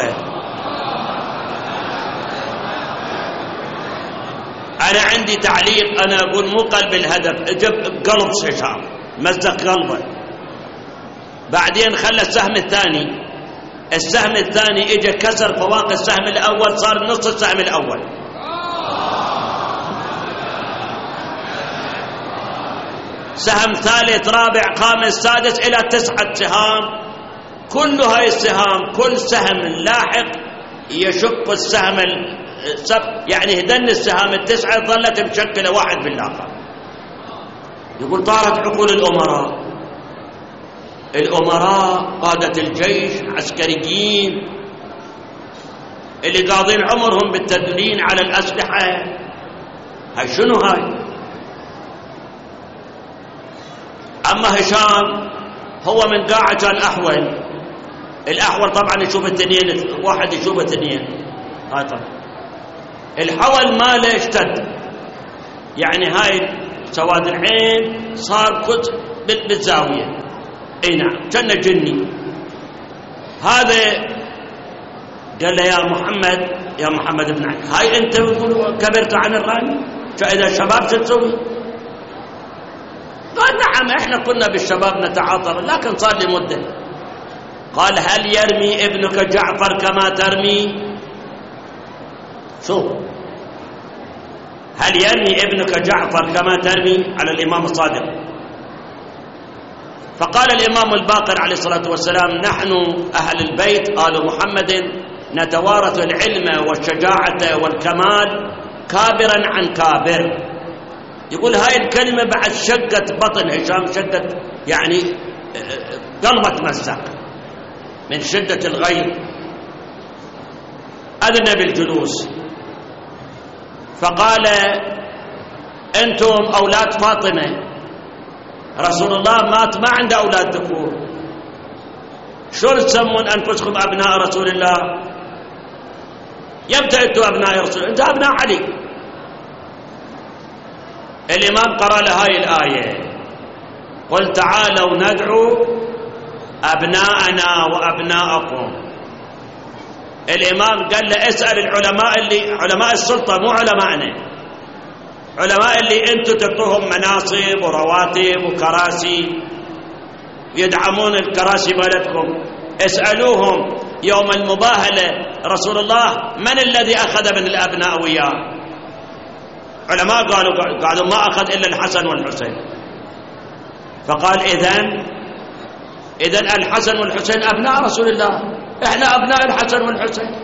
أنا عندي تعليق، أنا أقول مو قلب الهدف، اجى قلب هشام، مزق قلبه. بعدين خلى السهم الثاني، السهم الثاني اجى كسر فواق السهم الأول، صار نص السهم الأول. سهم ثالث رابع خامس سادس إلى 9 سهام. كل هاي السهام، كل سهم لاحق يشق السهم يعني هدن السهام 9 ظلت مشكلة واحد بالآخر. يقول طارت عقول الأمراء قادة الجيش، عسكريين اللي قاضين عمرهم بالتدلين على الأسلحة. هاي شنو هاي؟ أما هشام هو من قاعة كان الأحول طبعا يشوف التنين، واحد يشوف التنين. هاي طبعا الحول ماله اشتد، يعني هاي سواد العين صار كت بالزاوية. اي نعم، كان جني. هذا قال له يا محمد بن علي، هاي انت كبرت عن الرمي، فإذا الشباب شو تسوي؟ قال نعم احنا كنا بالشباب نتعاطى، لكن صار لي مدة. قال هل يرمي ابنك جعفر كما ترمي؟ شوف، هل يرمي ابنك جعفر كما ترمي على الإمام الصادق؟ فقال الإمام الباقر عليه الصلاة والسلام نحن أهل البيت آل محمد نتوارث العلم والشجاعة والكمال كابرا عن كابر. يقول هاي الكلمة بعد شقت بطن هشام، شقت يعني قلبه تمزق من شدة الغيظ. أذن بالجلوس، فقال أنتم أولاد فاطمة، رسول الله مات ما عنده أولاد ذكور، شو تسمون أنفسكم أبناء رسول الله؟ يمتى أنتم أبناء رسول الله؟ أنتم أبناء علي. الإمام قرأ له هاي الآية قل تعالوا ندعو أبناءنا وأبناءكم. الإمام قال له اسأل العلماء اللي علماء السلطة، مو علماءنا، علماء اللي أنتم تعطوهم مناصب ورواتب وكراسي يدعمون الكراسي مالتكم، اسألوهم يوم المباهلة رسول الله من الذي أخذ من الأبناء وياه؟ علماء قالوا ما أخذ إلا الحسن والحسين. فقال إذن الحسن والحسين أبناء رسول الله، إحنا أبناء الحسن والحسين.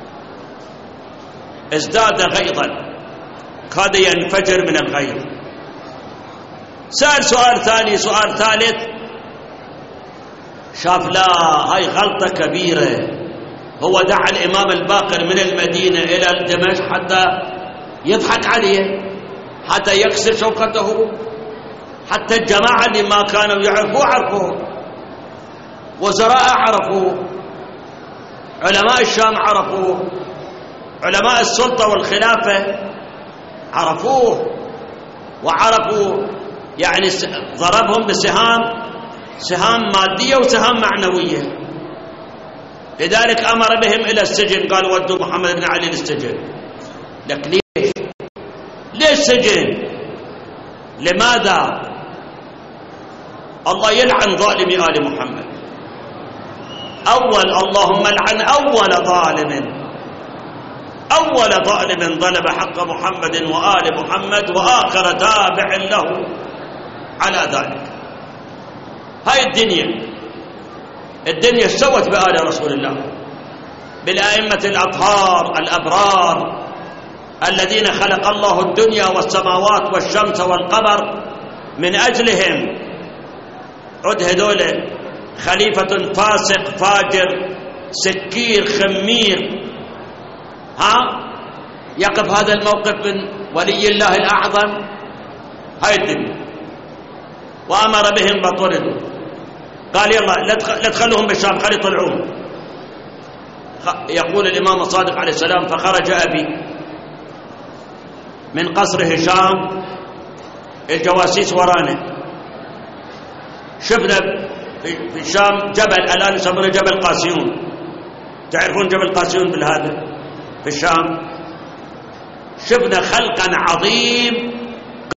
ازداد غيظا، كاد ينفجر من الغيظ. سأل سؤال ثاني، سؤال ثالث، شاف لا هاي غلطة كبيرة. هو دعا الإمام الباقر من المدينة إلى دمشق حتى يضحك عليه، حتى يكسر شوكته، حتى الجماعة اللي ما كانوا يعرفوه عرفوه، وزراء عرفوه، علماء الشام عرفوه، علماء السلطة والخلافة عرفوه، وعرفوا يعني ضربهم بسهام، سهام مادية وسهام معنوية. لذلك أمر بهم إلى السجن، قال ودوا محمد بن علي للسجن. لك ليش سجن؟ لماذا؟ الله يلعن ظالمي آل محمد. اللهم لعن أول ظالم ظلم حق محمد وآل محمد وآخر تابع له على ذلك. هاي الدنيا سوت بآل رسول الله، بالأئمة الأطهار الأبرار الذين خلق الله الدنيا والسماوات والشمس والقمر من أجلهم. عد هذول خليفة فاسق فاجر سكير خمير، يقف هذا الموقف من ولي الله الأعظم. هاي الدنيا. وأمر بهم فطردوا، قال يلا لا تخلوهم بالشام، خلي يطلعون. يقول الإمام الصادق عليه السلام: فخرج أبي من قصر هشام، الجواسيس ورانا. شفنا في الشام جبل الآن يسمونه جبل قاسيون، تعرفون جبل قاسيون بالهذا في الشام. شفنا خلقا عظيم